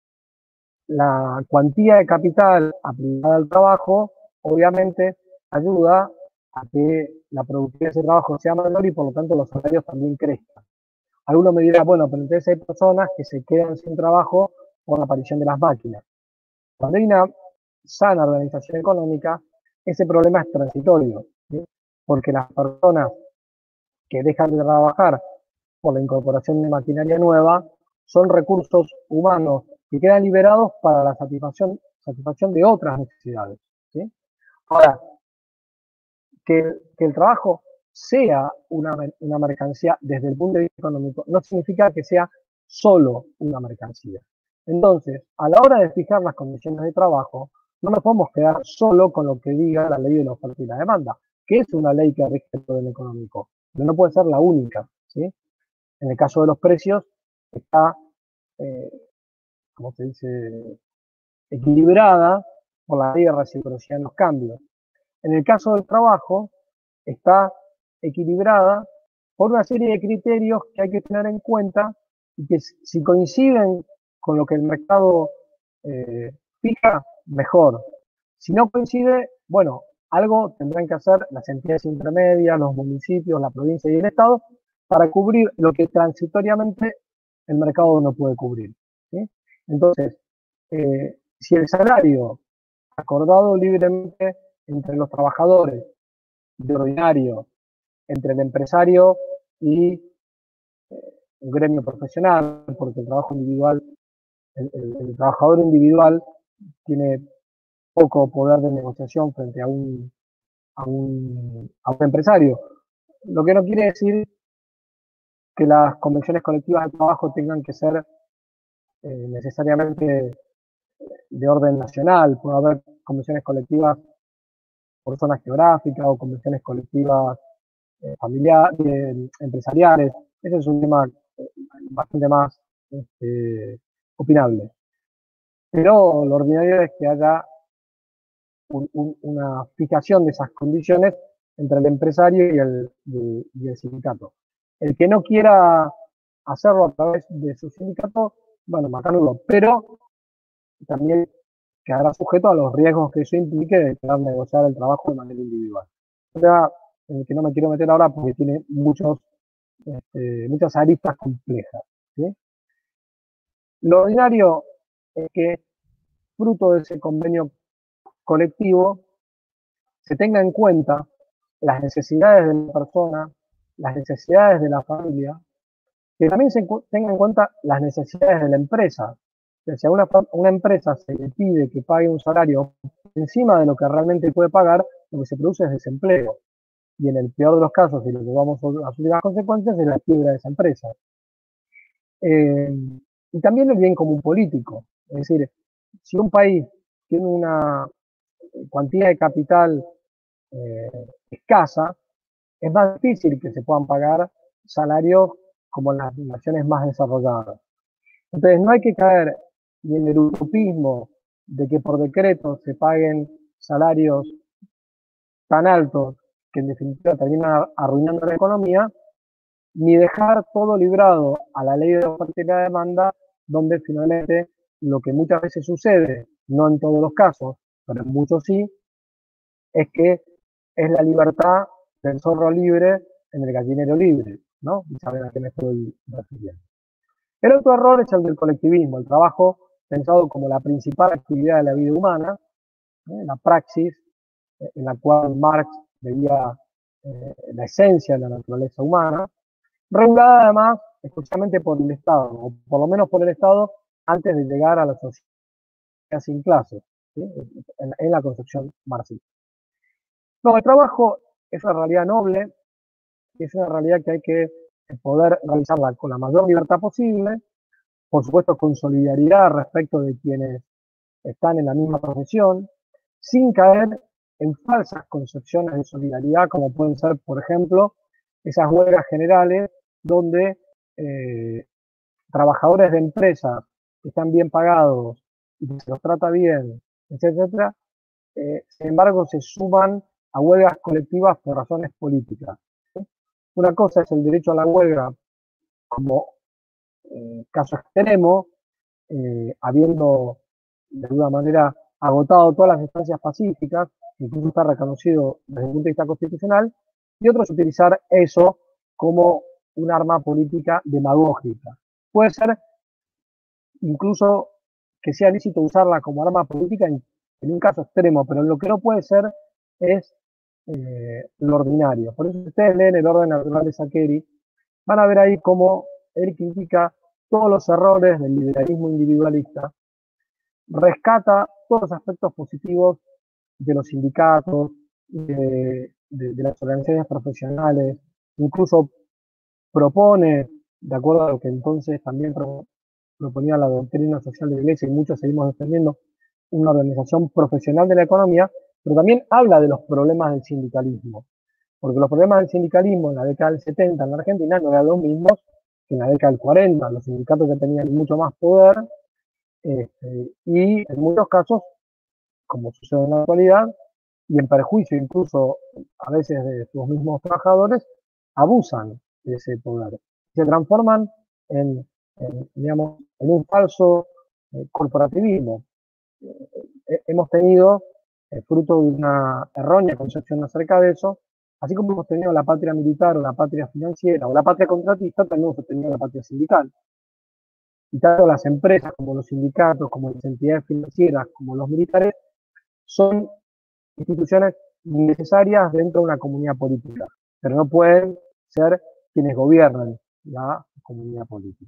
la cuantía de capital aplicada al trabajo, obviamente, ayuda a que la productividad de ese trabajo sea menor y por lo tanto los salarios también crezcan. Algunos me dirán, bueno, pero entonces hay personas que se quedan sin trabajo por la aparición de las máquinas. Cuando hay una sana organización económica, ese problema es transitorio, ¿sí? Porque las personas que dejan de trabajar por la incorporación de maquinaria nueva son recursos humanos que quedan liberados para la satisfacción, satisfacción de otras necesidades, ¿sí? Ahora, que, que el trabajo sea una, una mercancía desde el punto de vista económico no significa que sea solo una mercancía. Entonces, a la hora de fijar las condiciones de trabajo, no nos podemos quedar solo con lo que diga la ley de la oferta y la demanda, que es una ley que rige el orden económico, pero no puede ser la única, ¿sí? En el caso de los precios, está, eh, ¿cómo se dice?, equilibrada por la ley de reciprocidad en los cambios. En el caso del trabajo, está equilibrada por una serie de criterios que hay que tener en cuenta y que si coinciden con lo que el mercado eh, fija, mejor. Si no coincide, bueno, algo tendrán que hacer las entidades intermedias, los municipios, la provincia y el Estado para cubrir lo que transitoriamente el mercado no puede cubrir, ¿sí? Entonces, eh, si el salario acordado libremente entre los trabajadores, de ordinario, entre el empresario y eh, un gremio profesional, porque el trabajo individual, el, el, el trabajador individual tiene poco poder de negociación frente a un, a un, a un empresario. Lo que no quiere decir que las convenciones colectivas de trabajo tengan que ser eh, necesariamente de orden nacional. Puede haber convenciones colectivas por zonas geográficas o convenciones colectivas eh, familiares, eh, empresariales. Ese es un tema eh, bastante más este, opinable. Pero lo ordinario es que haya un, un, una fijación de esas condiciones entre el empresario y el, y, y el sindicato. El que no quiera hacerlo a través de su sindicato, bueno, matarlo, pero también quedará sujeto a los riesgos que eso implique de querer negociar el trabajo de manera individual. tema en el que no me quiero meter ahora porque tiene muchos, este, muchas aristas complejas, ¿sí? Lo ordinario es que, fruto de ese convenio colectivo, se tenga en cuenta las necesidades de la persona, las necesidades de la familia, que también se tenga en cuenta las necesidades de la empresa. Que si a una, una empresa se le pide que pague un salario encima de lo que realmente puede pagar, lo que se produce es desempleo. Y en el peor de los casos, si lo que vamos a sufrir las consecuencias, es la quiebra de esa empresa. Eh, y también el bien común político. Es decir, si un país tiene una cuantía de capital eh, escasa, es más difícil que se puedan pagar salarios como en las naciones más desarrolladas. Entonces no hay que caer ni en el utopismo de que por decreto se paguen salarios tan altos que en definitiva terminan arruinando la economía, ni dejar todo librado a la ley de oferta y la demanda, donde finalmente lo que muchas veces sucede, no en todos los casos, pero en muchos sí, es que es la libertad del zorro libre en el gallinero libre, ¿no? Y saben a qué me estoy refiriendo. El otro error es el del colectivismo, el trabajo pensado como la principal actividad de la vida humana, ¿eh? La praxis eh, en la cual Marx veía eh, la esencia de la naturaleza humana, regulada además exclusivamente por el Estado, o por lo menos por el Estado antes de llegar a la sociedad sin clases, ¿sí? en, en la concepción marxista. No, el trabajo es una realidad noble, es una realidad que hay que poder realizarla con la mayor libertad posible, por supuesto con solidaridad respecto de quienes están en la misma profesión, sin caer en falsas concepciones de solidaridad, como pueden ser, por ejemplo, esas huelgas generales donde eh, trabajadores de empresas que están bien pagados y que se los trata bien, etcétera, eh, sin embargo se suman a huelgas colectivas por razones políticas. ¿Sí? Una cosa es el derecho a la huelga como eh, caso extremo, eh, habiendo de alguna manera agotado todas las instancias pacíficas, incluso está reconocido desde el punto de vista constitucional, y otro es utilizar eso como un arma política demagógica. Puede ser incluso que sea lícito usarla como arma política en, en un caso extremo, pero lo que no puede ser es eh, lo ordinario. Por eso si ustedes leen El orden natural de Saccheri, van a ver ahí cómo él critica todos los errores del liberalismo individualista, rescata todos los aspectos positivos de los sindicatos, de, de, de las organizaciones profesionales, incluso propone, de acuerdo a lo que entonces también pro, proponía la doctrina social de la Iglesia y muchos seguimos defendiendo, una organización profesional de la economía, pero también habla de los problemas del sindicalismo, porque los problemas del sindicalismo en la década del setenta en la Argentina no eran los mismos que en la década del cuarenta, los sindicatos que tenían mucho más poder, este, y en muchos casos, como sucede en la actualidad, y en perjuicio incluso a veces de sus mismos trabajadores, abusan de ese poder. Se transforman en, en digamos, en un falso eh, corporativismo. Eh, hemos tenido, eh, fruto de una errónea concepción acerca de eso, así como hemos tenido la patria militar o la patria financiera o la patria contratista, también hemos tenido la patria sindical. Y tanto las empresas como los sindicatos, como las entidades financieras, como los militares, son instituciones necesarias dentro de una comunidad política, pero no pueden ser quienes gobiernan la comunidad política.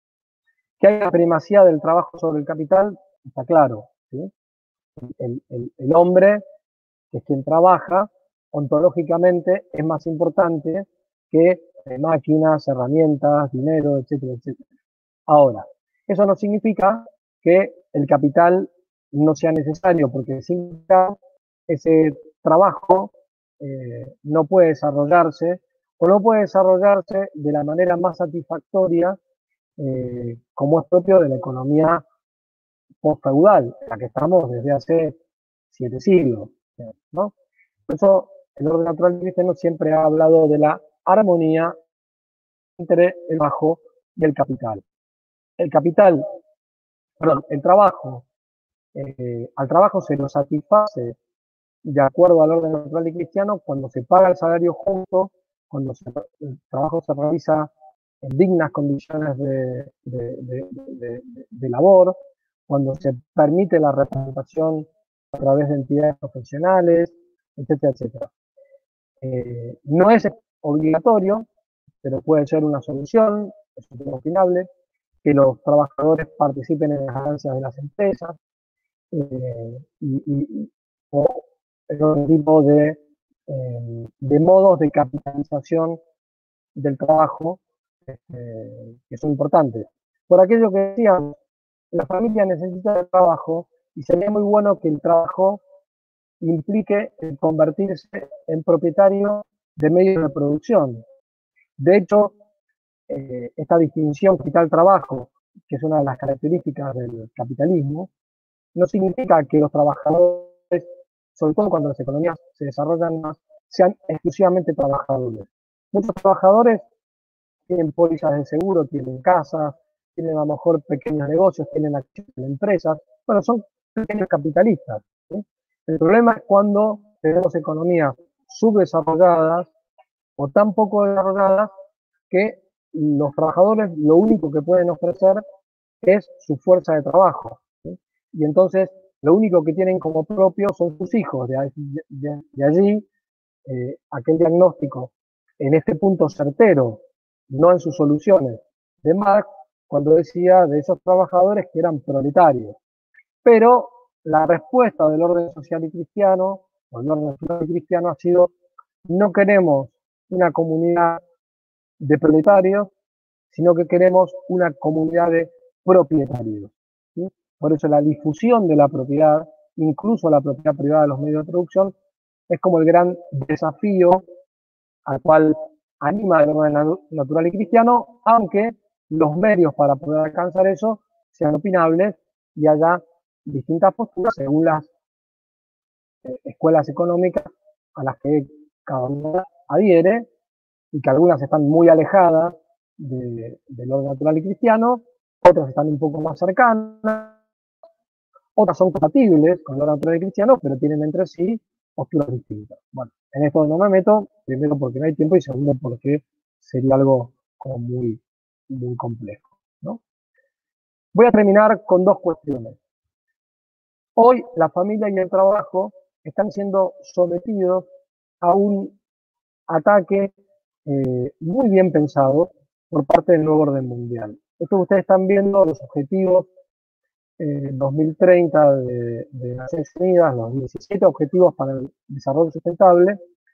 Que hay la primacía del trabajo sobre el capital, está claro, ¿sí? El, el, el hombre, que es quien trabaja, ontológicamente es más importante que eh, máquinas, herramientas, dinero, etcétera, etcétera. Ahora, eso no significa que el capital no sea necesario, porque sin ese trabajo eh, no puede desarrollarse o no puede desarrollarse de la manera más satisfactoria eh, como es propio de la economía post-feudal, en la que estamos desde hace siete siglos, ¿no? Por eso el orden natural cristiano siempre ha hablado de la armonía entre el trabajo y el capital. El capital, perdón, el trabajo, eh, al trabajo se lo satisface de acuerdo al orden natural y cristiano, cuando se paga el salario justo, cuando se, el trabajo se realiza en dignas condiciones de, de, de, de, de labor, cuando se permite la representación a través de entidades profesionales, etcétera, etcétera. Eh, no es obligatorio, pero puede ser una solución, es un tema opinable, que los trabajadores participen en las ganancias de las empresas, eh, y, y, o en otro tipo de, eh, de modos de capitalización del trabajo, este, que son importantes. Por aquello que decíamos, la familia necesita el trabajo y sería muy bueno que el trabajo implique el convertirse en propietario de medios de producción. De hecho, eh, esta distinción capital-trabajo, que es una de las características del capitalismo, no significa que los trabajadores, sobre todo cuando las economías se desarrollan más, sean exclusivamente trabajadores. Muchos trabajadores tienen pólizas de seguro, tienen casas, tienen a lo mejor pequeños negocios, tienen acciones en empresas, bueno, son pequeños capitalistas, ¿sí? El problema es cuando tenemos economías subdesarrolladas o tan poco desarrolladas que los trabajadores lo único que pueden ofrecer es su fuerza de trabajo, ¿sí? Y entonces lo único que tienen como propio son sus hijos. De, de, de allí eh, aquel diagnóstico en este punto certero, no en sus soluciones, de Marx, cuando decía de esos trabajadores que eran proletarios. Pero la respuesta del orden social y cristiano, o el orden nacional y cristiano, ha sido: no queremos una comunidad de proletarios, sino que queremos una comunidad de propietarios, ¿sí? Por eso la difusión de la propiedad, incluso la propiedad privada de los medios de producción, es como el gran desafío al cual anima el orden natural y cristiano, aunque los medios para poder alcanzar eso sean opinables y haya distintas posturas según las eh, escuelas económicas a las que cada una adhiere, y que algunas están muy alejadas de, del orden natural y cristiano, otras están un poco más cercanas, otras son compatibles con el orden natural y cristiano, pero tienen entre sí posturas distintas. Bueno, en esto no me meto, primero porque no hay tiempo y segundo porque sería algo como muy, muy complejo, ¿no? Voy a terminar con dos cuestiones. Hoy la familia y el trabajo están siendo sometidos a un ataque eh, muy bien pensado por parte del nuevo orden mundial. Esto que ustedes están viendo, los objetivos eh, dos mil treinta de, de Naciones Unidas, los diecisiete objetivos para el desarrollo sustentable,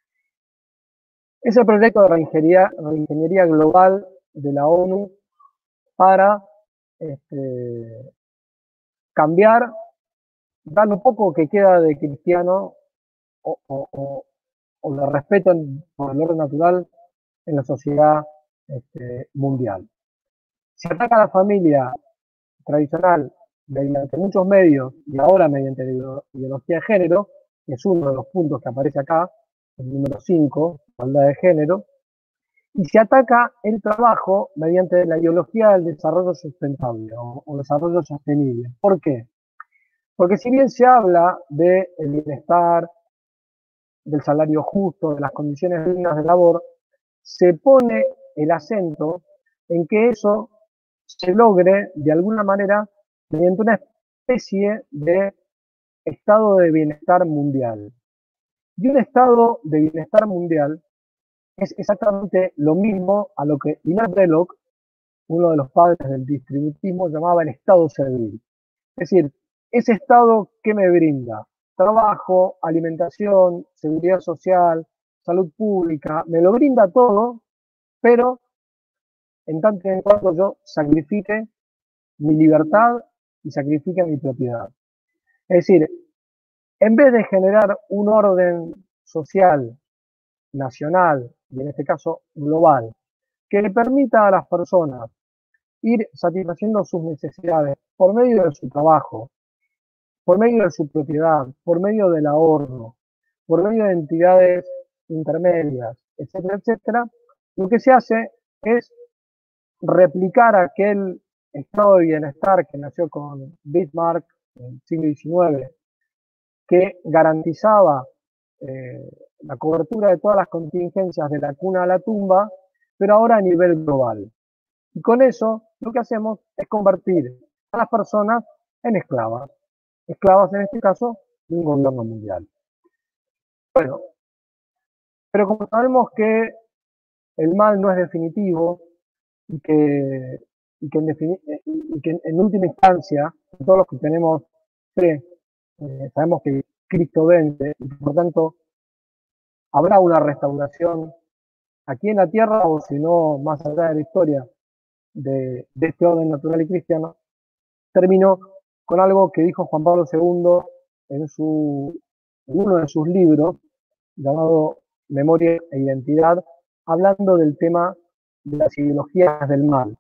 es el proyecto de reingeniería, reingeniería global de la ONU para este, cambiar, dar un poco que queda de cristiano o, o, o, o de respeto por el orden natural en la sociedad este, mundial. Se ataca a la familia tradicional mediante muchos medios y ahora mediante la ideología de género, que es uno de los puntos que aparece acá, el número cinco, igualdad de género, y se ataca el trabajo mediante la ideología del desarrollo sustentable o, o desarrollo sostenible. ¿Por qué? Porque si bien se habla del bienestar, del salario justo, de las condiciones dignas de labor, se pone el acento en que eso se logre de alguna manera mediante una especie de estado de bienestar mundial. Y un estado de bienestar mundial es exactamente lo mismo a lo que Ilan Belloc, uno de los padres del distributismo, llamaba el estado servil. Es decir, ese estado que me brinda trabajo, alimentación, seguridad social, salud pública, me lo brinda todo, pero en tanto en cuanto yo sacrifique mi libertad y sacrifique mi propiedad. Es decir, en vez de generar un orden social, nacional, y en este caso global, que le permita a las personas ir satisfaciendo sus necesidades por medio de su trabajo, por medio de su propiedad, por medio del ahorro, por medio de entidades intermedias, etcétera, etcétera, lo que se hace es replicar aquel estado de bienestar que nació con Bismarck en el siglo diecinueve, que garantizaba eh, la cobertura de todas las contingencias de la cuna a la tumba, pero ahora a nivel global. Y con eso lo que hacemos es convertir a las personas en esclavas, esclavas en este caso de un gobierno mundial. Bueno, pero como sabemos que el mal no es definitivo y que, y que, en, y que en última instancia, todos los que tenemos fe, eh, sabemos que Cristo vence y por tanto habrá una restauración aquí en la tierra o si no más allá de la historia de, de este orden natural y cristiano. Termino con algo que dijo Juan Pablo segundo en, su, en uno de sus libros llamado Memoria e Identidad, hablando del tema de las ideologías del mal.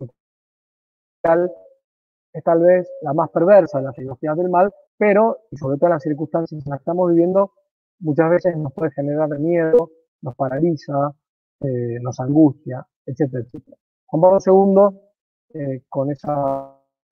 Es tal vez la más perversa de las ideologías del mal, pero, y sobre todo en las circunstancias en las que estamos viviendo, muchas veces nos puede generar miedo, nos paraliza, eh, nos angustia, etcétera, etcétera. Juan Pablo segundo, eh, con esa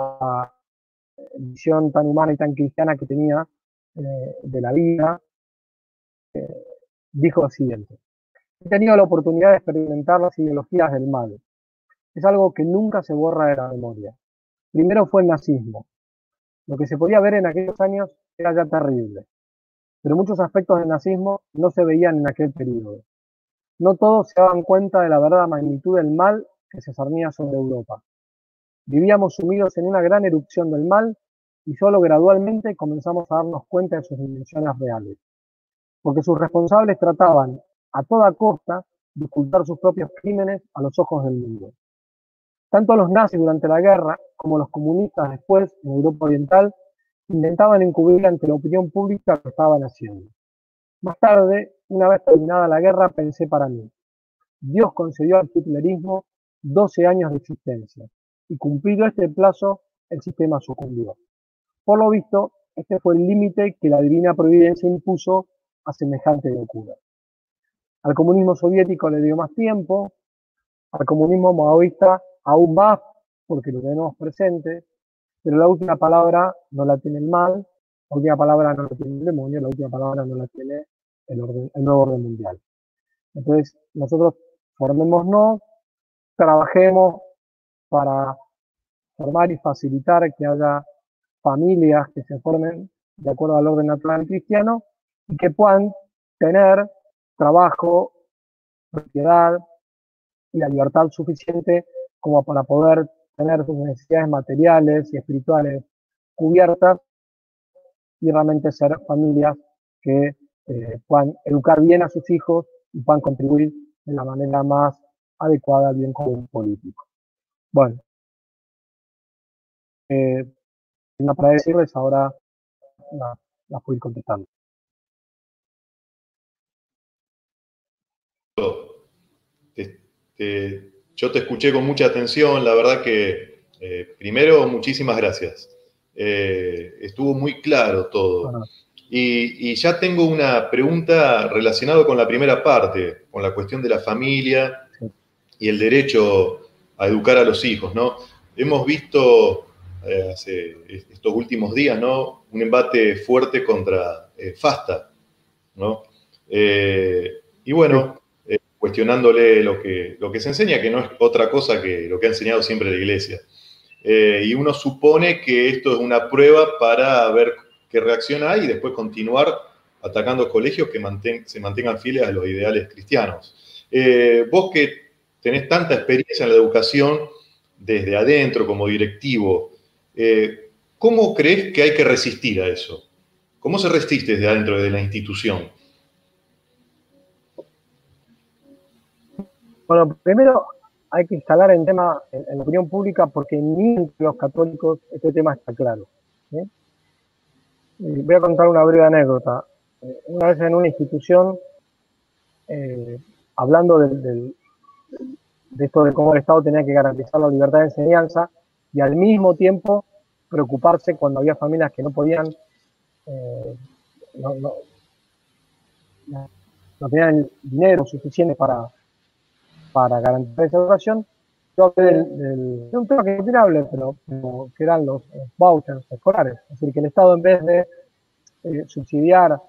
visión tan humana y tan cristiana que tenía eh, de la vida, eh, dijo lo siguiente: he tenido la oportunidad de experimentar las ideologías del mal. Es algo que nunca se borra de la memoria. Primero fue el nazismo. Lo que se podía ver en aquellos años era ya terrible, pero muchos aspectos del nazismo no se veían en aquel periodo. No todos se daban cuenta de la verdadera magnitud del mal que se cernía sobre Europa. Vivíamos sumidos en una gran erupción del mal y solo gradualmente comenzamos a darnos cuenta de sus dimensiones reales, porque sus responsables trataban a toda costa de ocultar sus propios crímenes a los ojos del mundo. Tanto los nazis durante la guerra como los comunistas después en Europa Oriental intentaban encubrir ante la opinión pública lo que estaban haciendo. Más tarde, una vez terminada la guerra, pensé para mí: Dios concedió al hitlerismo doce años de existencia y cumplido este plazo, el sistema sucumbió. Por lo visto, este fue el límite que la divina providencia impuso a semejante locura. Al comunismo soviético le dio más tiempo, al comunismo maoísta aún más, porque lo tenemos presente, pero la última palabra no la tiene el mal, la última palabra no la tiene el demonio, la última palabra no la tiene el, orden, el nuevo orden mundial. Entonces, nosotros formémonos, trabajemos para formar y facilitar que haya familias que se formen de acuerdo al orden natural cristiano y que puedan tener trabajo, propiedad y la libertad suficiente como para poder tener sus necesidades materiales y espirituales cubiertas y realmente ser familias que eh, puedan educar bien a sus hijos y puedan contribuir de la manera más adecuada al bien común político. Bueno, eh, para decirles ahora las la puedo ir contestando. Te, te, yo te escuché con mucha atención, la verdad que eh, primero muchísimas gracias. Eh, estuvo muy claro todo. Ajá. Y, y ya tengo una pregunta relacionada con la primera parte, con la cuestión de la familia sí. y el derecho a educar a los hijos, ¿no? Hemos visto eh, hace estos últimos días, ¿no?, un embate fuerte contra eh, FASTA, ¿no? Eh, y bueno, eh, cuestionándole lo que, lo que se enseña, que no es otra cosa que lo que ha enseñado siempre la Iglesia. Eh, y uno supone que esto es una prueba para ver qué reacción hay y después continuar atacando colegios que manten, se mantengan fieles a los ideales cristianos. Eh, vos que tenés tanta experiencia en la educación desde adentro como directivo, eh, ¿cómo crees que hay que resistir a eso? ¿Cómo se resiste desde adentro de la institución? Bueno, primero hay que instalar en tema en, en la opinión pública porque ni entre los católicos este tema está claro. ¿Sí? Y voy a contar una breve anécdota. Una vez en una institución, eh, hablando del, del, de esto de cómo el Estado tenía que garantizar la libertad de enseñanza y al mismo tiempo preocuparse cuando había familias que no podían, eh, no, no, no tenían dinero suficiente para, para garantizar esa educación. Yo hablé del, del, de un tema que no tiene hable, pero, pero que eran los, los vouchers escolares. Es decir, que el Estado, en vez de eh, subsidiar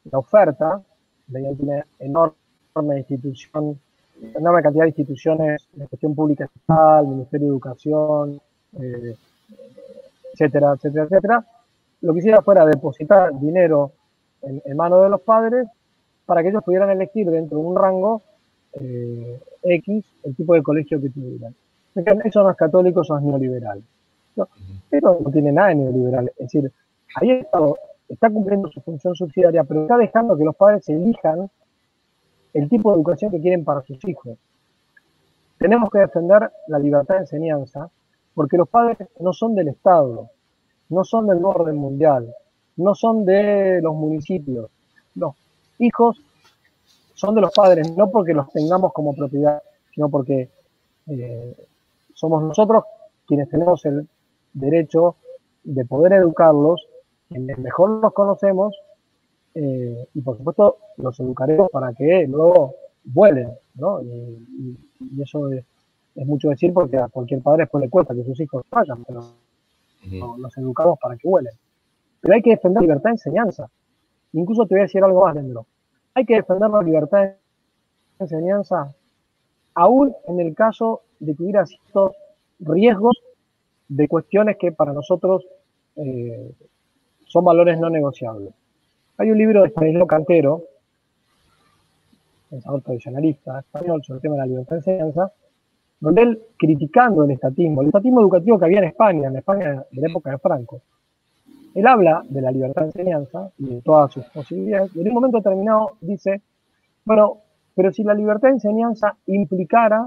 la oferta, mediante una enorme institución, enorme cantidad de instituciones de gestión pública estatal, Ministerio de Educación, eh, etcétera, etcétera, etcétera, lo que hiciera fuera depositar dinero en, en manos de los padres para que ellos pudieran elegir dentro de un rango eh, X el tipo de colegio que tuvieran. Eso no es católico, eso es neoliberal. No, pero no tiene nada de neoliberal. Es decir, ahí el Estado está cumpliendo su función subsidiaria, pero está dejando que los padres elijan el tipo de educación que quieren para sus hijos. Tenemos que defender la libertad de enseñanza, porque los padres no son del Estado, no son del orden mundial, no son de los municipios. Los hijos son de los padres, no porque los tengamos como propiedad, sino porque eh, somos nosotros quienes tenemos el derecho de poder educarlos, quienes mejor los conocemos, eh, y por supuesto los educaremos para que luego vuelen, ¿no? Y, y, y eso es, es mucho decir, porque a cualquier padre después le cuesta que sus hijos vayan, pero uh-huh. los educamos para que vuelen. Pero hay que defender la libertad de enseñanza. Incluso te voy a decir algo más, Leandro. Hay que defender la libertad de enseñanza aún en el caso de que hubiera ciertos riesgos de cuestiones que para nosotros eh, son valores no negociables. Hay un libro de Stanislao Cantero, pensador tradicionalista español, sobre el tema de la libertad de enseñanza, donde él, criticando el estatismo, el estatismo educativo que había en España, en España de la época de Franco, él habla de la libertad de enseñanza y de todas sus posibilidades, y en un momento determinado dice, bueno, pero si la libertad de enseñanza implicara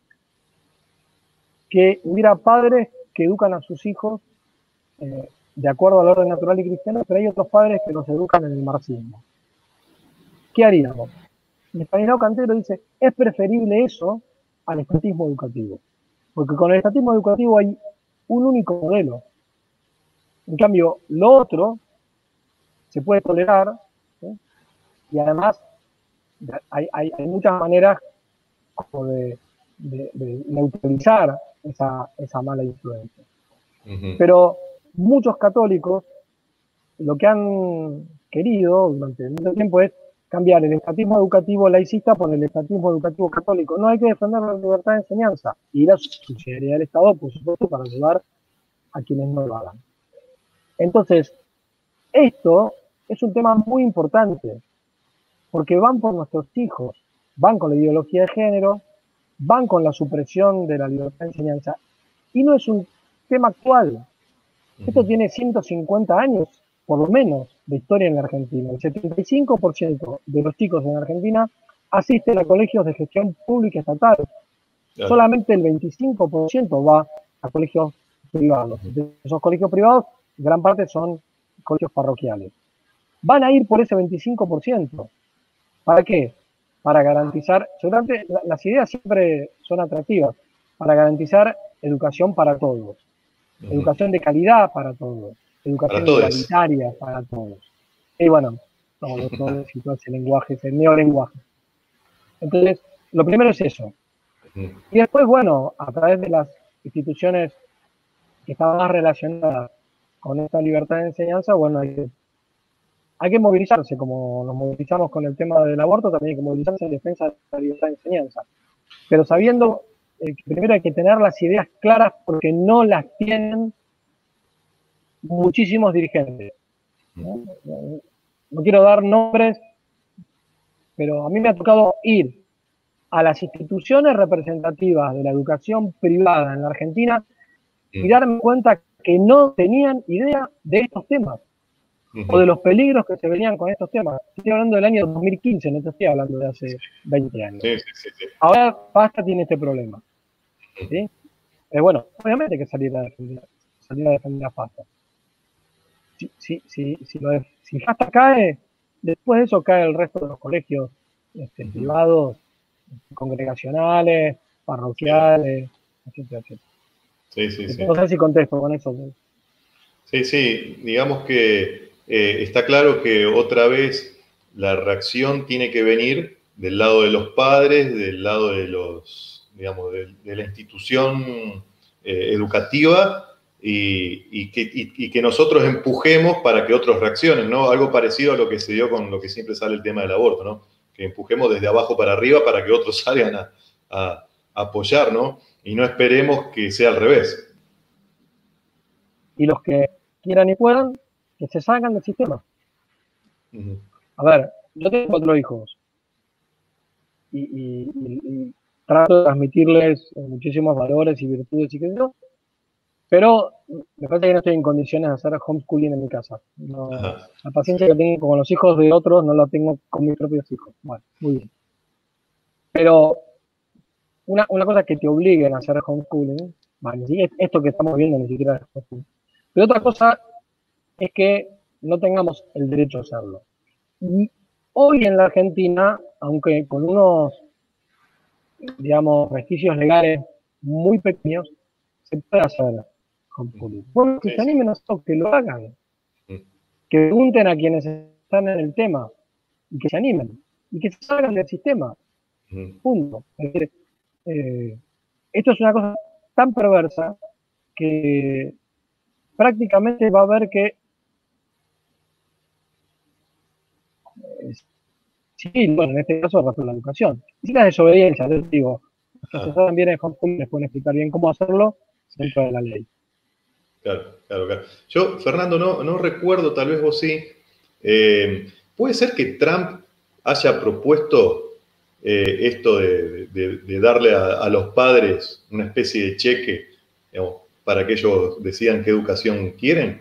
que hubiera padres que educan a sus hijos eh, de acuerdo al orden natural y cristiano, pero hay otros padres que los educan en el marxismo, ¿qué haríamos? Y Stanislao Cantero dice, es preferible eso al estatismo educativo, porque con el estatismo educativo hay un único modelo. En cambio, lo otro se puede tolerar, ¿sí? Y además hay, hay, hay muchas maneras como de, de, de neutralizar esa, esa mala influencia. Uh-huh. Pero muchos católicos lo que han querido durante mucho tiempo es cambiar el estatismo educativo laicista por el estatismo educativo católico. No, hay que defender la libertad de enseñanza y la subsidiariedad del Estado, por supuesto, para ayudar a quienes no lo hagan. Entonces, esto es un tema muy importante, porque van por nuestros hijos, van con la ideología de género, van con la supresión de la libertad de enseñanza, y no es un tema actual. Esto tiene ciento cincuenta años, por lo menos, de historia en la Argentina. El setenta y cinco por ciento de los chicos en Argentina asisten a colegios de gestión pública estatal. Claro. Solamente el veinticinco por ciento va a colegios privados. De esos colegios privados, gran parte son colegios parroquiales. Van a ir por ese veinticinco por ciento. ¿Para qué? Para garantizar, seguramente las ideas siempre son atractivas, para garantizar educación para todos, uh-huh. educación de calidad para todos, educación para igualitaria para todos. Y bueno, todo, todo, todo ese lenguaje, ese neolenguaje. Entonces, lo primero es eso. Uh-huh. Y después, bueno, a través de las instituciones que están más relacionadas con esta libertad de enseñanza, bueno, hay que, hay que movilizarse, como nos movilizamos con el tema del aborto, también hay que movilizarse en defensa de la libertad de enseñanza. Pero sabiendo eh, que primero hay que tener las ideas claras porque no las tienen muchísimos dirigentes. ¿no? No quiero dar nombres, pero a mí me ha tocado ir a las instituciones representativas de la educación privada en la Argentina y darme cuenta que no tenían idea de estos temas uh-huh. o de los peligros que se venían con estos temas. Estoy hablando del año dos mil quince, no te estoy hablando de hace veinte años. Sí, sí, sí. Ahora Pasta tiene este problema. ¿sí? Eh, bueno, obviamente hay que salir a defender, salir a, defender a Pasta. Si, si, si, si, lo de, si Pasta cae, después de eso cae el resto de los colegios este, uh-huh. privados, congregacionales, parroquiales, etcétera, etcétera. Sí, sí, sí. No sé si contesto con eso. Sí, sí, digamos que eh, está claro que otra vez la reacción tiene que venir del lado de los padres, del lado de los, digamos, de, de la institución eh, educativa, y, y, que, y, y que nosotros empujemos para que otros reaccionen, ¿no? Algo parecido a lo que se dio con lo que siempre sale el tema del aborto, ¿no? Que empujemos desde abajo para arriba para que otros salgan a, a, a apoyar, ¿no? Y no esperemos que sea al revés. Y los que quieran y puedan, que se salgan del sistema. Uh-huh. A ver, yo tengo cuatro hijos y, y, y, y trato de transmitirles muchísimos valores y virtudes y qué sé yo, pero me parece que no estoy en condiciones de hacer homeschooling en mi casa. No, la paciencia que tengo con los hijos de otros no la tengo con mis propios hijos. Bueno, muy bien. Pero una, una cosa es que te obliguen a hacer homeschooling, bueno, esto que estamos viendo ni siquiera es homeschooling. Pero otra cosa es que no tengamos el derecho a hacerlo. Y hoy en la Argentina, aunque con unos, digamos, resquicios legales muy pequeños, se puede hacer homeschooling. Bueno, que se animen a hacerlo, que lo hagan. Que pregunten a quienes están en el tema y que se animen y que se salgan del sistema. Punto. Es decir, eh, esto es una cosa tan perversa que prácticamente va a haber que eh, sí, bueno, en este caso respecto a la educación. Y la desobediencia, yo digo, los que se saben bien en homeschooling les pueden explicar bien cómo hacerlo dentro de la ley. Claro, claro, claro. Yo, Fernando, no, no recuerdo, tal vez vos sí, eh, ¿puede ser que Trump haya propuesto eh, esto de, de, de darle a, a los padres una especie de cheque, digamos, para que ellos decidan qué educación quieren?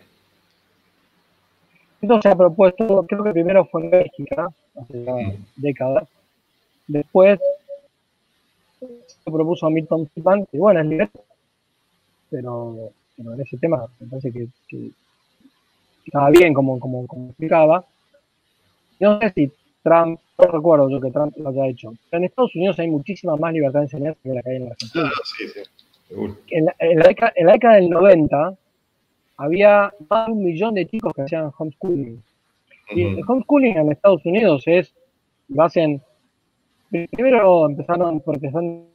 Esto se ha propuesto, creo que primero fue en Bélgica, hace ya mm. décadas. Después se propuso a Milton Friedman, y bueno, es libre, pero, pero en ese tema me parece que, que estaba bien como, como, como explicaba. No sé si Trump, no recuerdo yo que Trump lo haya hecho, pero en Estados Unidos hay muchísima más libertad de enseñanza que la que hay en la Argentina. Ah, sí, sí, seguro. En la, en, la década, en la década del noventa había más de un millón de chicos que hacían homeschooling. Uh-huh. Y el homeschooling en Estados Unidos es, lo hacen, primero empezaron porque son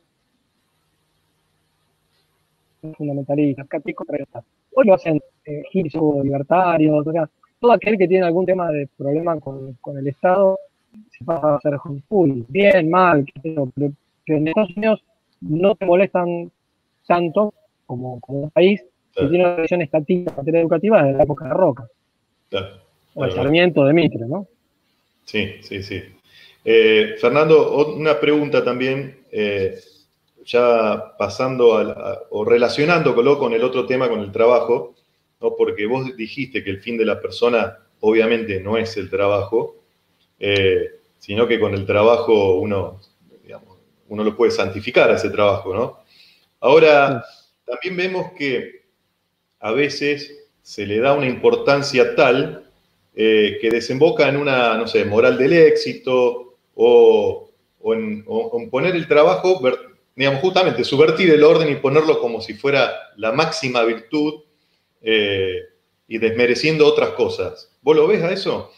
fundamentalistas, católicos, hoy lo hacen eh, hippies o libertarios, o sea, todo aquel que tiene algún tema de problema con, con el Estado se pasa a hacer homeschooling, bien, mal, pero, pero en Estados Unidos no te molestan tanto como, como un país que claro. tiene una visión estatista en materia educativa desde la época de Roca. Claro. O el Sarmiento de Mitre, ¿no? Sí, sí, sí. Eh, Fernando, una pregunta también, eh, ya pasando a, a, o relacionándolo con el otro tema, con el trabajo, ¿no? Porque vos dijiste que el fin de la persona obviamente no es el trabajo, eh, sino que con el trabajo uno, digamos, uno lo puede santificar a ese trabajo, ¿no? Ahora, sí. También vemos que a veces se le da una importancia tal eh, que desemboca en una, no sé, moral del éxito o, o, en, o en poner el trabajo, digamos, justamente subvertir el orden y ponerlo como si fuera la máxima virtud eh, y desmereciendo otras cosas. ¿Vos lo ves a eso?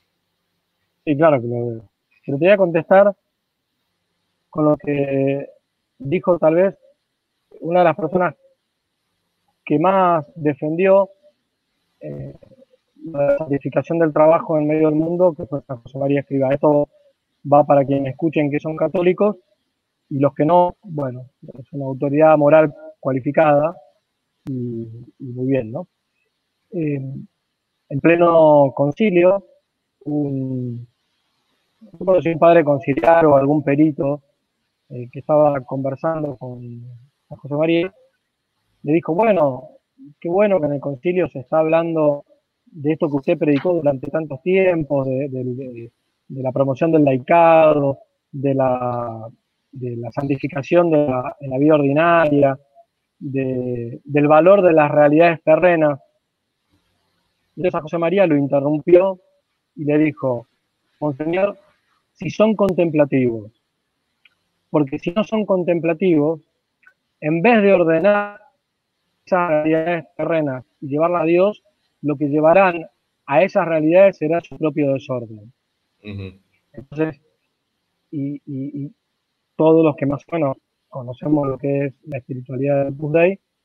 Sí, claro que lo veo. Pero te voy a contestar con lo que dijo tal vez una de las personas que más defendió eh, la santificación del trabajo en medio del mundo, que fue San José María Escrivá. Esto va para quienes escuchen que son católicos, y los que no, bueno, es una autoridad moral cualificada, y, y muy bien, ¿no? Eh, en pleno concilio, un, no sé si un padre conciliar o algún perito eh, que estaba conversando con San José María, le dijo, bueno, qué bueno que en el concilio se está hablando de esto que usted predicó durante tantos tiempos, de, de, de, de la promoción del laicado, de la, de la santificación de la, de la vida ordinaria, de, del valor de las realidades terrenas. Entonces José María lo interrumpió y le dijo, Monseñor, si son contemplativos, porque si no son contemplativos, en vez de ordenar esas realidades terrenas y llevarla a Dios, lo que llevarán a esas realidades será su propio desorden. Uh-huh. Entonces, y, y, y todos los que más o menos conocemos lo que es la espiritualidad del Opus Dei,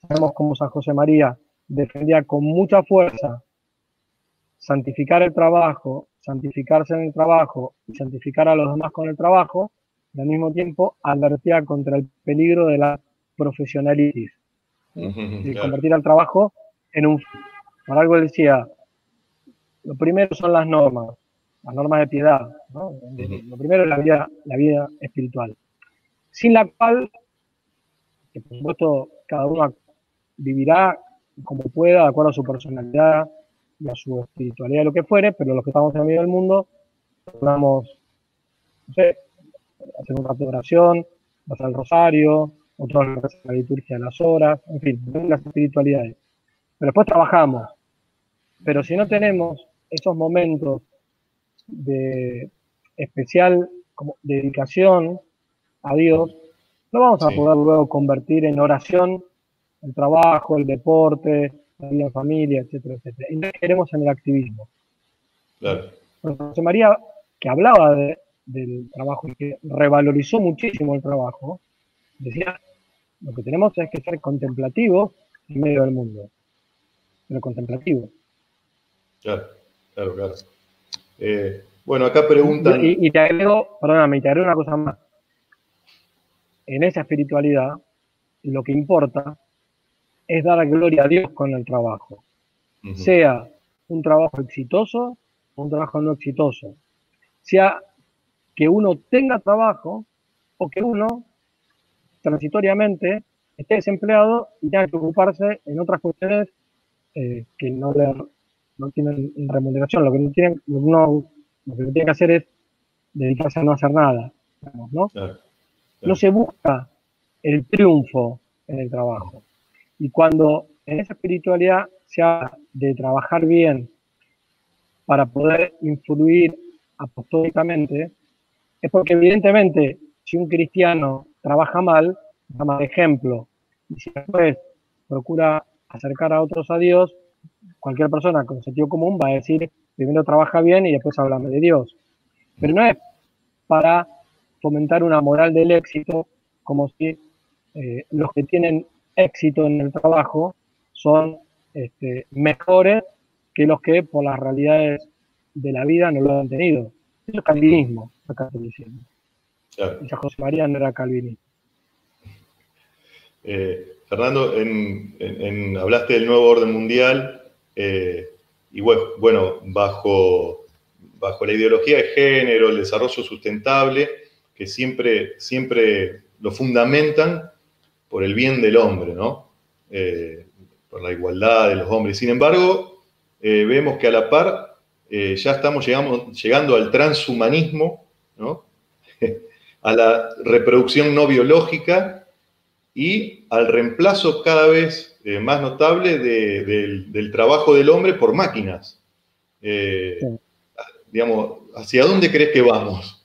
sabemos cómo San José María defendía con mucha fuerza santificar el trabajo, santificarse en el trabajo y santificar a los demás con el trabajo, y al mismo tiempo advertía contra el peligro de la profesionalitis, ¿sí? Uh-huh, Y claro. convertir al trabajo en un... Por algo él decía, lo primero son las normas, las normas de piedad, ¿no? Uh-huh. Lo primero es la vida, la vida espiritual, sin la cual, que por supuesto cada uno vivirá como pueda, de acuerdo a su personalidad y a su espiritualidad, lo que fuere, pero los que estamos en medio del mundo, podamos, no sé, hacer un rato de oración, pasar el rosario, otros la liturgia de las horas, en fin, las espiritualidades. Pero después trabajamos. Pero si no tenemos esos momentos de especial como dedicación a Dios, no vamos a Sí, poder luego convertir en oración el trabajo, el deporte, la vida en familia, etcétera, etcétera. Y no queremos en el activismo. claro. José María, que hablaba de, del trabajo y que revalorizó muchísimo el trabajo, decía, lo que tenemos es que ser contemplativos en medio del mundo, pero contemplativos. Claro, claro, claro. Eh, bueno, acá Y, preguntan... y, y te agrego, perdóname, te agrego una cosa más. En esa espiritualidad, lo que importa es dar gloria a Dios con el trabajo. Uh-huh. Sea un trabajo exitoso o un trabajo no exitoso. Sea que uno tenga trabajo o que uno transitoriamente esté desempleado y tenga que ocuparse en otras cuestiones eh, que no, le, no tienen remuneración. Lo que, no tienen, lo, que uno, lo que no tiene que hacer es dedicarse a no hacer nada. Digamos, ¿no? Claro, claro. No se busca el triunfo en el trabajo. Y cuando en esa espiritualidad se habla de trabajar bien para poder influir apostólicamente, es porque evidentemente si un cristiano trabaja mal, da mal ejemplo. Y si después procura acercar a otros a Dios, cualquier persona con sentido común va a decir, primero trabaja bien y después háblame de Dios. Pero no es para fomentar una moral del éxito, como si eh, los que tienen éxito en el trabajo son este, mejores que los que por las realidades de la vida no lo han tenido. Eso es calvinismo, el catolicismo. Claro. Y San José María no era calvinista. Eh, Fernando, en, en, en, hablaste del nuevo orden mundial eh, y bueno, bueno bajo, bajo la ideología de género, el desarrollo sustentable, que siempre, siempre lo fundamentan por el bien del hombre, ¿no? Eh, por la igualdad de los hombres. Sin embargo, eh, vemos que a la par eh, ya estamos llegando, llegando al transhumanismo, ¿no? A la reproducción no biológica y al reemplazo cada vez eh, más notable de, de, del trabajo del hombre por máquinas. Eh, sí. Digamos, ¿hacia dónde crees que vamos?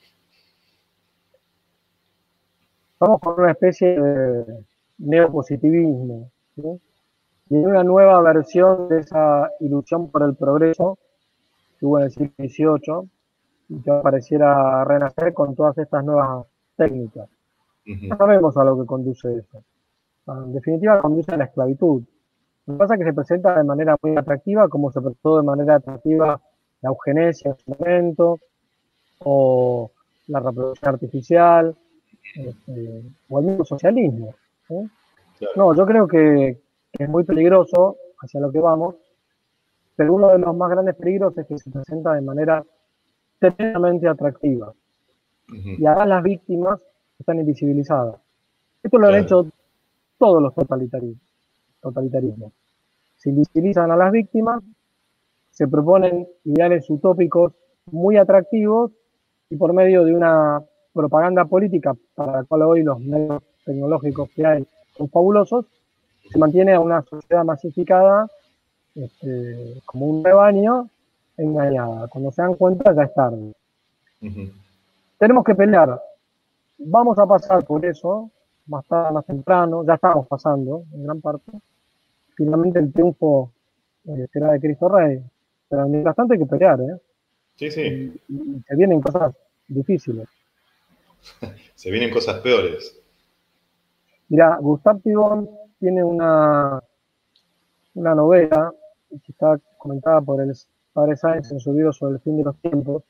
Vamos con una especie de neopositivismo, ¿sí? Y una nueva versión de esa ilusión por el progreso que hubo en el siglo dieciocho y que pareciera renacer con todas estas nuevas técnicas. Uh-huh. No sabemos a lo que conduce eso. En definitiva, conduce a la esclavitud. Lo que pasa es que se presenta de manera muy atractiva, como se presentó de manera atractiva la eugenesia en su momento, o la reproducción artificial, este, o el mismo socialismo. ¿eh? Claro. No, yo creo que, que es muy peligroso hacia lo que vamos, pero uno de los más grandes peligros es que se presenta de manera tremendamente atractiva. Uh-huh. Y además las víctimas están invisibilizadas. Esto lo claro. han hecho todos los totalitarismos. totalitarismos. Se invisibilizan a las víctimas, se proponen ideales utópicos muy atractivos y por medio de una propaganda política para la cual hoy los medios tecnológicos que hay son fabulosos, se mantiene a una sociedad masificada este, como un rebaño engañada. Cuando se dan cuenta ya es tarde. Uh-huh. Tenemos que pelear. Vamos a pasar por eso, más tarde, más temprano, ya estamos pasando en gran parte. Finalmente el triunfo eh, será de Cristo Rey. Pero mientras tanto hay que pelear, ¿eh? Sí, sí. Y, y se vienen cosas difíciles. Se vienen cosas peores. Mira, Gustave Thibon tiene una, una novela que está comentada por el padre Sáenz en su libro sobre el fin de los tiempos,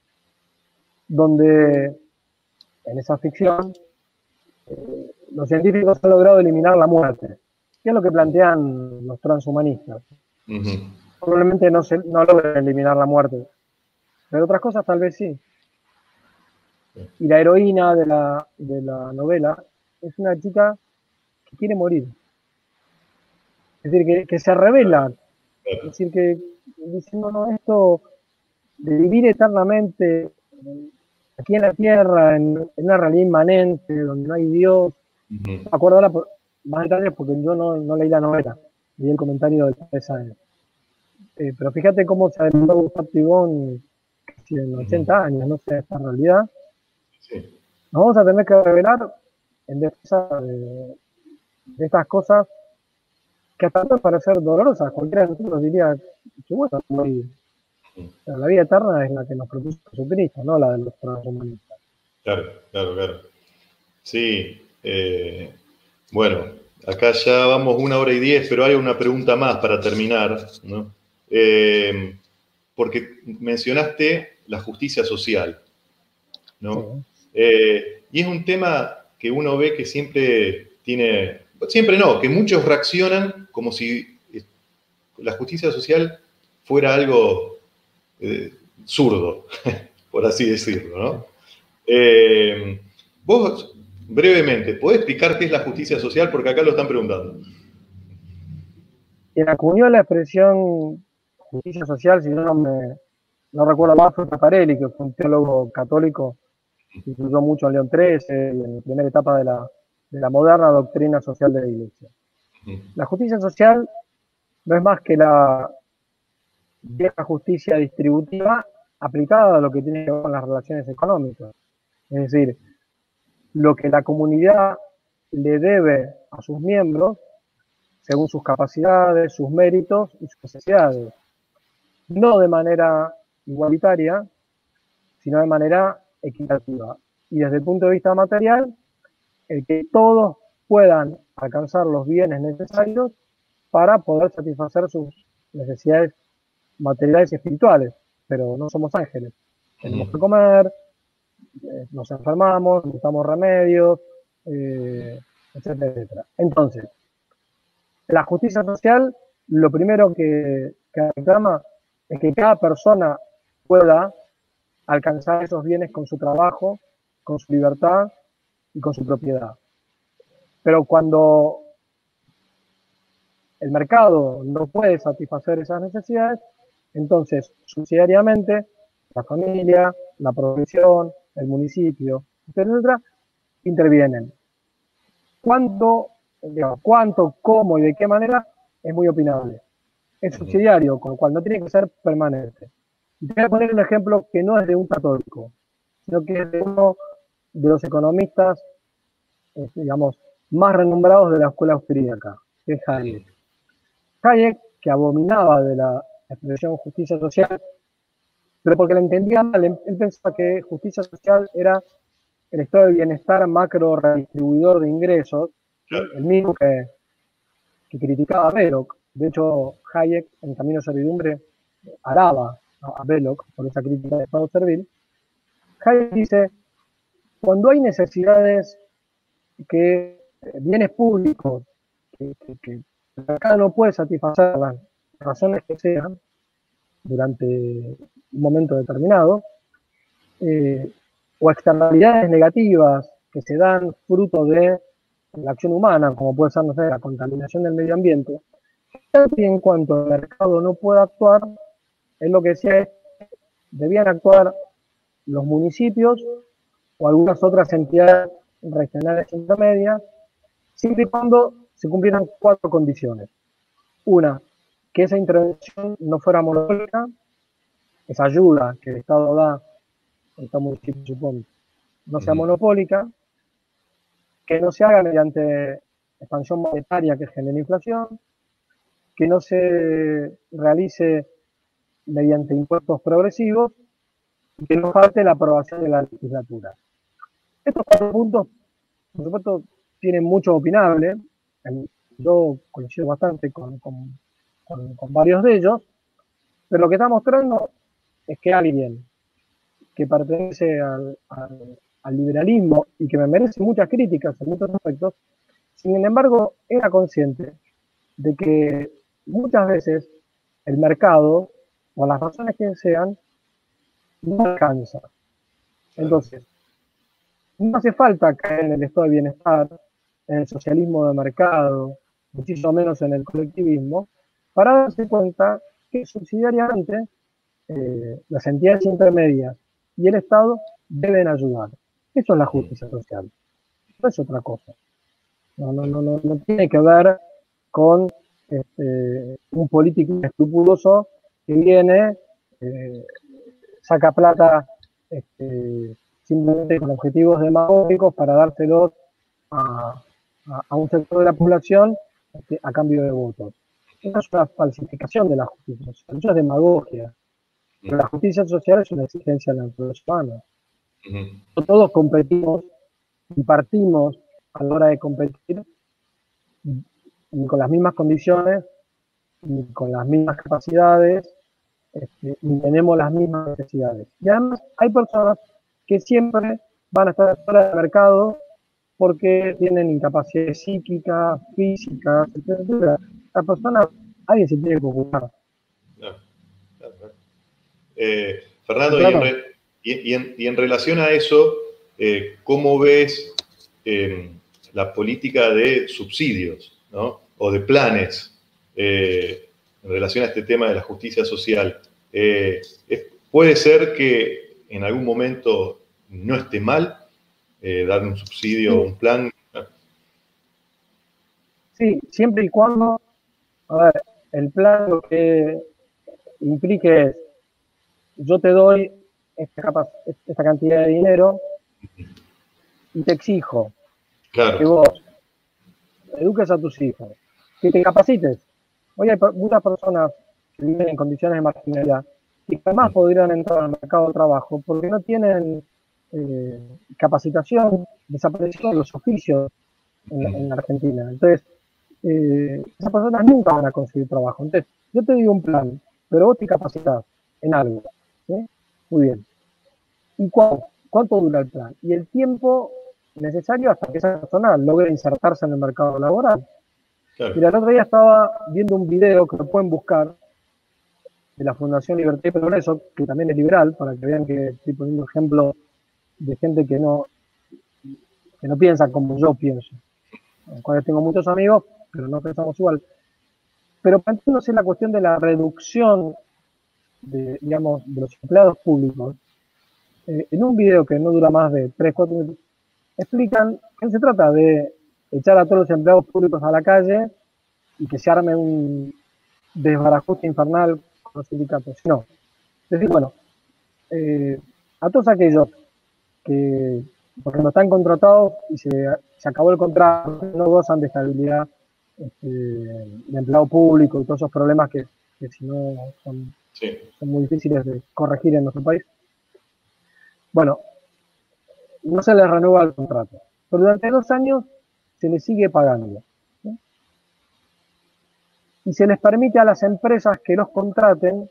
donde en esa ficción eh, los científicos han logrado eliminar la muerte, que es lo que plantean los transhumanistas. Uh-huh. Probablemente no, se, no logren eliminar la muerte, pero otras cosas tal vez sí. Y la heroína de la, de la novela es una chica que quiere morir. Es decir, que, que se revela. Es decir, que diciendo, no, esto de vivir eternamente aquí en la Tierra, en, en una realidad inmanente, donde no hay Dios. Uh-huh. Me acuerdo ahora por, más detalles porque yo no, no leí la novela, leí el comentario de tres años. Eh, pero fíjate cómo se adelantó Gustave Thibon en ochenta uh-huh. años, no sé, esta realidad. Sí. Nos vamos a tener que revelar en defensa de, de estas cosas que hasta pueden parecer dolorosas. Cualquiera de nosotros diría que bueno, muy, pero la vida eterna es la que nos propuso Jesucristo, no la de los transhumanistas. Claro, claro, claro. Sí, eh, bueno, acá ya vamos una hora y diez, pero hay una pregunta más para terminar, ¿no? Eh, porque mencionaste la justicia social, ¿no? Sí. Eh, y es un tema que uno ve que siempre tiene, siempre no, que muchos reaccionan como si la justicia social fuera algo eh, zurdo, por así decirlo, ¿no? Eh, vos, brevemente, ¿podés explicar qué es la justicia social? Porque acá lo están preguntando. Quien acuñó la expresión justicia social, si no me no recuerdo más, fue Taparelli, que fue un teólogo católico que influyó mucho en León trece y en la primera etapa de la, de la moderna doctrina social de la Iglesia. La justicia social no es más que la vieja justicia distributiva aplicada a lo que tiene que ver con las relaciones económicas. Es decir, lo que la comunidad le debe a sus miembros según sus capacidades, sus méritos y sus necesidades. No de manera igualitaria, sino de manera equitativa. Y desde el punto de vista material, el que todos puedan alcanzar los bienes necesarios para poder satisfacer sus necesidades materiales y espirituales, pero no somos ángeles. Tenemos que comer, eh, nos enfermamos, necesitamos remedios, eh, etcétera, etcétera. Entonces, la justicia social, lo primero que, que reclama es que cada persona pueda alcanzar esos bienes con su trabajo, con su libertad y con su propiedad. Pero cuando el mercado no puede satisfacer esas necesidades, entonces, subsidiariamente, la familia, la profesión, el municipio, etcétera, intervienen. ¿Cuánto, digamos, cuánto, cómo y de qué manera? Es muy opinable. Es subsidiario, con lo cual no tiene que ser permanente. Y te voy a poner un ejemplo que no es de un católico, sino que es de uno de los economistas, eh, digamos, más renombrados de la escuela austríaca, que es Hayek. Hayek, que abominaba de la expresión justicia social, pero porque la entendía mal, él pensaba que justicia social era el estado de bienestar macro redistribuidor de ingresos, ¿sí? El mismo que, que criticaba a Belloc. De hecho, Hayek, en Camino a Servidumbre, alaba a Belloc por esa crítica de estado servil. Hayek dice, cuando hay necesidades que, bienes públicos, que, que, que el mercado no puede satisfacer las razones que sean, durante un momento determinado, eh, o externalidades negativas que se dan fruto de la acción humana, como puede ser, no sé, la contaminación del medio ambiente, tanto y en cuanto el mercado no pueda actuar, es lo que decía es, debían actuar los municipios o algunas otras entidades regionales intermedias, siempre y cuando se cumplieran cuatro condiciones. Una, que esa intervención no fuera monopólica, esa ayuda que el Estado da, el Estado municipio supone, no sea monopólica, que no se haga mediante expansión monetaria que genere inflación, que no se realice mediante impuestos progresivos y que no falte la aprobación de la legislatura. Estos cuatro puntos, por supuesto, tienen mucho opinable. yo coincido bastante con, con, con, con varios de ellos, pero lo que está mostrando es que alguien que pertenece al, al, al liberalismo y que me merece muchas críticas en muchos aspectos, sin embargo, era consciente de que muchas veces el mercado, o las razones que sean, no alcanza. Entonces, no hace falta caer en el estado de bienestar, en el socialismo de mercado, muchísimo menos en el colectivismo, para darse cuenta que subsidiariamente eh, las entidades intermedias y el Estado deben ayudar. Eso es la justicia social, no es otra cosa. No, no, no, no, no tiene que ver con este, un político escrupuloso que viene, eh, saca plata este, simplemente con objetivos demagógicos para dárselos a, a, a un sector de la población este, a cambio de votos. Eso es una falsificación de la justicia social, eso es demagogia. Pero la justicia social es una exigencia de la naturaleza humana. Uh-huh. Todos competimos y partimos a la hora de competir y con las mismas condiciones y con las mismas capacidades este, y tenemos las mismas necesidades. Y además hay personas que siempre van a estar fuera del mercado porque tienen incapacidades psíquicas, físicas, etcétera. Las personas, alguien se tiene que ocupar. No, no, no. Eh, Fernando, claro. y, en re, y, y, en, y en relación a eso, eh, ¿cómo ves eh, la política de subsidios, ¿no? O de planes eh, en relación a este tema de la justicia social? Eh, es, ¿Puede ser que en algún momento no esté mal eh, dar un subsidio o sí. un plan? Sí, siempre y cuando, a ver, el plan lo que implique es, yo te doy esta, esta cantidad de dinero y te exijo claro. que vos eduques a tus hijos, que te capacites. Hoy hay muchas personas que viven en condiciones de marginalidad y que además podrían entrar al mercado de trabajo porque no tienen eh, capacitación, desaparecieron los oficios en la, en la Argentina. Entonces, eh, esas personas nunca van a conseguir trabajo. Entonces, yo te digo un plan, pero vos te capacitas en algo. ¿Sí? Muy bien. ¿Y cuánto, cuánto dura el plan? Y el tiempo necesario hasta que esa persona logre insertarse en el mercado laboral. Claro. Mira, el otro día estaba viendo un video que lo pueden buscar de la Fundación Libertad y Progreso, que también es liberal, para que vean que estoy poniendo ejemplo de gente que no, que no piensa como yo pienso. Con los cuales tengo muchos amigos, pero no pensamos igual. Pero planteándose la cuestión de la reducción de, digamos, de los empleados públicos, eh, en un video que no dura más de tres, cuatro minutos, explican que no se trata de echar a todos los empleados públicos a la calle y que se arme un desbarajuste infernal con los sindicatos, sino, es decir, bueno, eh, a todos aquellos que, porque no están contratados y se, se acabó el contrato, no gozan de estabilidad este, de empleado público y todos esos problemas que, que si no son, sí. son muy difíciles de corregir en nuestro país. Bueno, no se les renueva el contrato, pero durante dos años se les sigue pagando. ¿Sí? Y se les permite a las empresas que los contraten,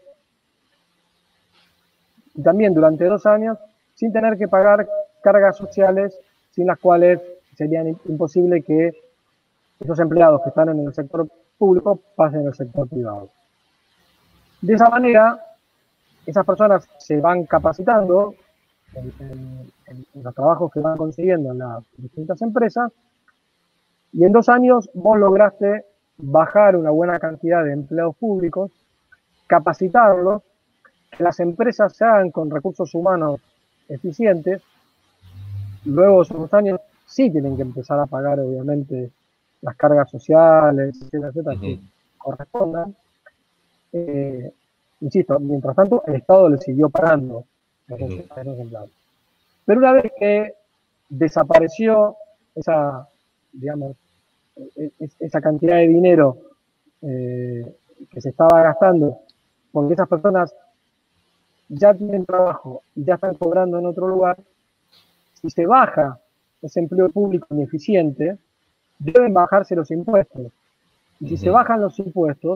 y también durante dos años, sin tener que pagar cargas sociales, sin las cuales sería imposible que esos empleados que están en el sector público pasen al sector privado. De esa manera, esas personas se van capacitando en, en, en los trabajos que van consiguiendo en las distintas empresas, y en dos años vos lograste bajar una buena cantidad de empleados públicos, capacitarlos, que las empresas se hagan con recursos humanos eficientes. Luego de esos años sí tienen que empezar a pagar, obviamente, las cargas sociales, etcétera, etcétera, uh-huh. que correspondan. Eh, insisto, mientras tanto, el Estado le siguió pagando a esos, uh-huh. a esos empleados. Pero una vez que desapareció esa, digamos, esa cantidad de dinero eh, que se estaba gastando, porque esas personas ya tienen trabajo y ya están cobrando en otro lugar, si se baja ese empleo público ineficiente, deben bajarse los impuestos. Y si uh-huh. se bajan los impuestos,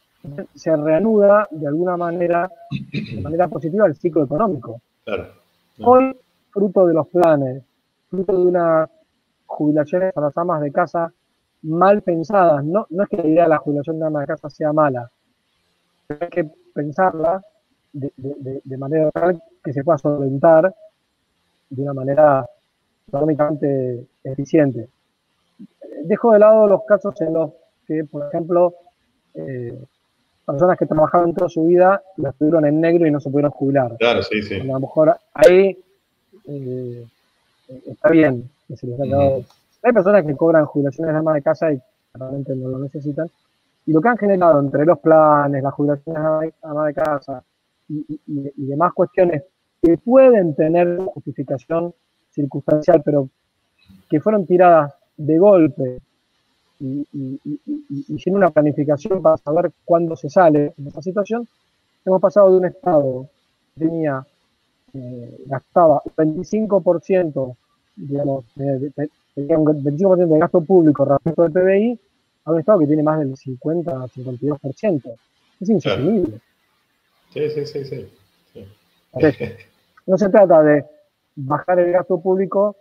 se reanuda de alguna manera, de manera positiva, el ciclo económico. Claro. No. Hoy, fruto de los planes, fruto de unas jubilaciones a las amas de casa mal pensadas, no, no es que la idea de la jubilación de amas de casa sea mala, pero hay que pensarla de, de, de manera tal que se pueda solventar de una manera económicamente eficiente. Dejo de lado los casos en los que, por ejemplo, eh, personas que trabajaron toda su vida la estuvieron en negro y no se pudieron jubilar. Claro, sí, sí. A lo mejor ahí eh, está bien que se les haya dado. Uh-huh. Hay personas que cobran jubilaciones de ama de casa y realmente no lo necesitan. Y lo que han generado entre los planes, las jubilaciones de ama de casa y, y, y demás cuestiones que pueden tener justificación circunstancial, pero que fueron tiradas de golpe y, y, y, y, y sin una planificación para saber cuándo se sale de esta situación, hemos pasado de un Estado que tenía, eh, gastaba veinticinco por ciento, digamos, de, de, tenía un veinticinco por ciento de gasto público respecto del P B I, a un Estado que tiene más del cincuenta a cincuenta y dos por ciento. Es insostenible. Sí, sí, sí, sí. sí. Entonces, no se trata de bajar el gasto público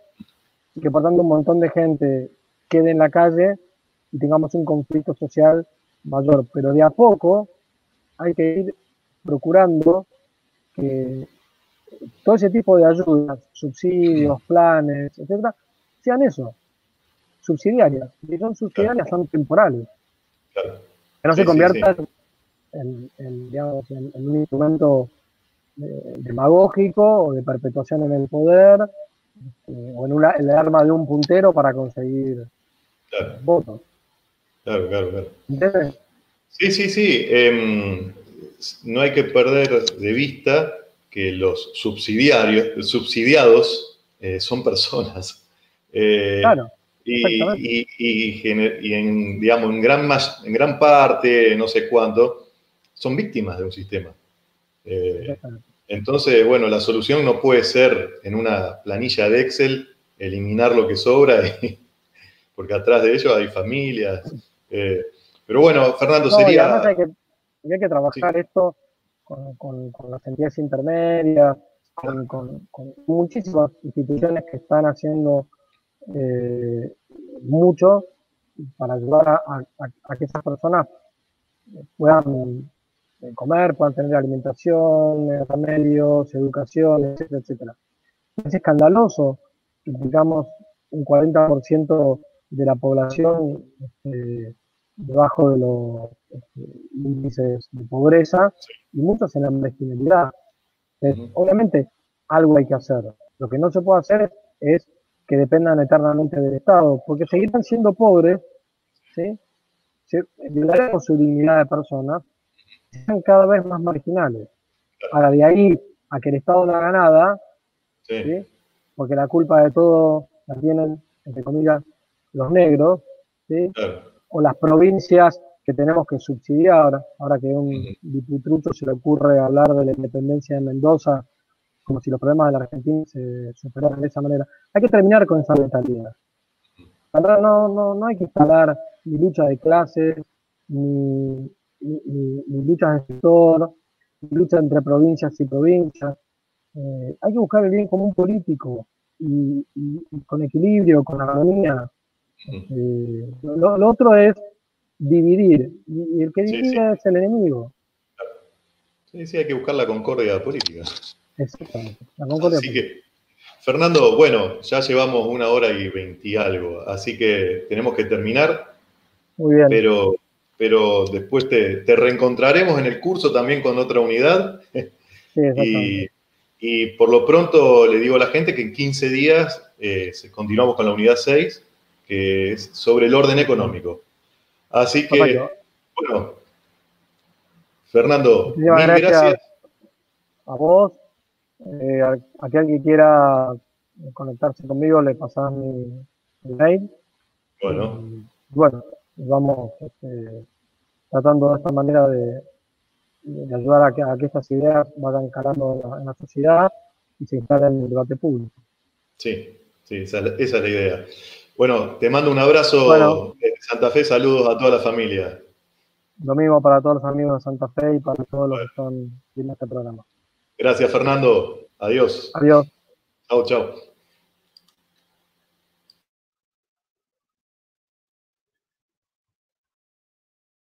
y que por tanto un montón de gente quede en la calle y tengamos un conflicto social mayor, pero de a poco hay que ir procurando que todo ese tipo de ayudas, subsidios, planes, etcétera, sean eso, subsidiarias. Si son subsidiarias, son temporales. Claro. Que no sí, se conviertan sí, sí. En, en, digamos, en, en un instrumento eh, demagógico o de perpetuación en el poder, eh, o en una, el arma de un puntero para conseguir claro. votos. Claro, claro, claro. ¿Entiendes? Sí, sí, sí. Eh, no hay que perder de vista que los subsidiarios, subsidiados eh, son personas. Eh, claro. Y, y, y, y en, digamos, en gran, más, en gran parte, no sé cuánto, son víctimas de un sistema. Eh, entonces, bueno, la solución no puede ser en una planilla de Excel eliminar lo que sobra, y, porque atrás de ello hay familias. Eh, pero bueno, Fernando, no, sería... Y además hay que, hay que trabajar sí. esto con, con, con las entidades intermedias, con, con, con muchísimas instituciones que están haciendo eh, mucho para ayudar a, a, a que esas personas puedan comer, puedan tener alimentación, remedios, educación, etcétera, etcétera. Es escandaloso que tengamos un cuarenta por ciento de la población este, debajo de los este, índices de pobreza y muchos en la marginalidad. Uh-huh. Obviamente, algo hay que hacer. Lo que no se puede hacer es que dependan eternamente del Estado, porque seguirán siendo pobres, ¿sí? Violaremos su dignidad de personas, sean cada vez más marginales. Ahora, de ahí a que el Estado no haga nada, sí. ¿Sí? Porque la culpa de todo la tienen, entre comillas, los negros, ¿sí? Claro. O las provincias que tenemos que subsidiar. Ahora que a un uh-huh. diputrucho se le ocurre hablar de la independencia de Mendoza, como si los problemas de la Argentina se superaran de esa manera. Hay que terminar con esa mentalidad. No, no, no hay que instalar ni lucha de clases, ni, ni, ni, ni luchas de sector, ni lucha entre provincias y provincias. Eh, hay que buscar el bien común político y, y, y con equilibrio, con armonía. Eh, lo, lo otro es dividir, y el que divide sí, sí. es el enemigo. Sí, sí, hay que buscar la concordia política. Exactamente, la concordia Así política. Que, Fernando, bueno, ya llevamos una hora y veinte y algo, así que tenemos que terminar. Muy bien. Pero, pero después te, te reencontraremos en el curso también con otra unidad. Sí, y, y por lo pronto le digo a la gente que en quince días eh, continuamos con la unidad seis, que es sobre el orden económico. Así que, perfecto. Bueno, Fernando, Muchísimas mil gracias, gracias. A vos. Eh, a, a aquel que quiera conectarse conmigo le pasás mi, mi mail. Bueno. Y, bueno, vamos este, tratando de esta manera de, de ayudar a que, a que estas ideas vayan calando en la, en la sociedad y se instalen en el debate público. Sí, sí, esa, esa es la idea. Bueno, te mando un abrazo Bueno. desde Santa Fe, saludos a toda la familia. Lo mismo para todos los amigos de Santa Fe y para todos los que están viendo este programa. Gracias, Fernando. Adiós. Adiós. Chau, chau.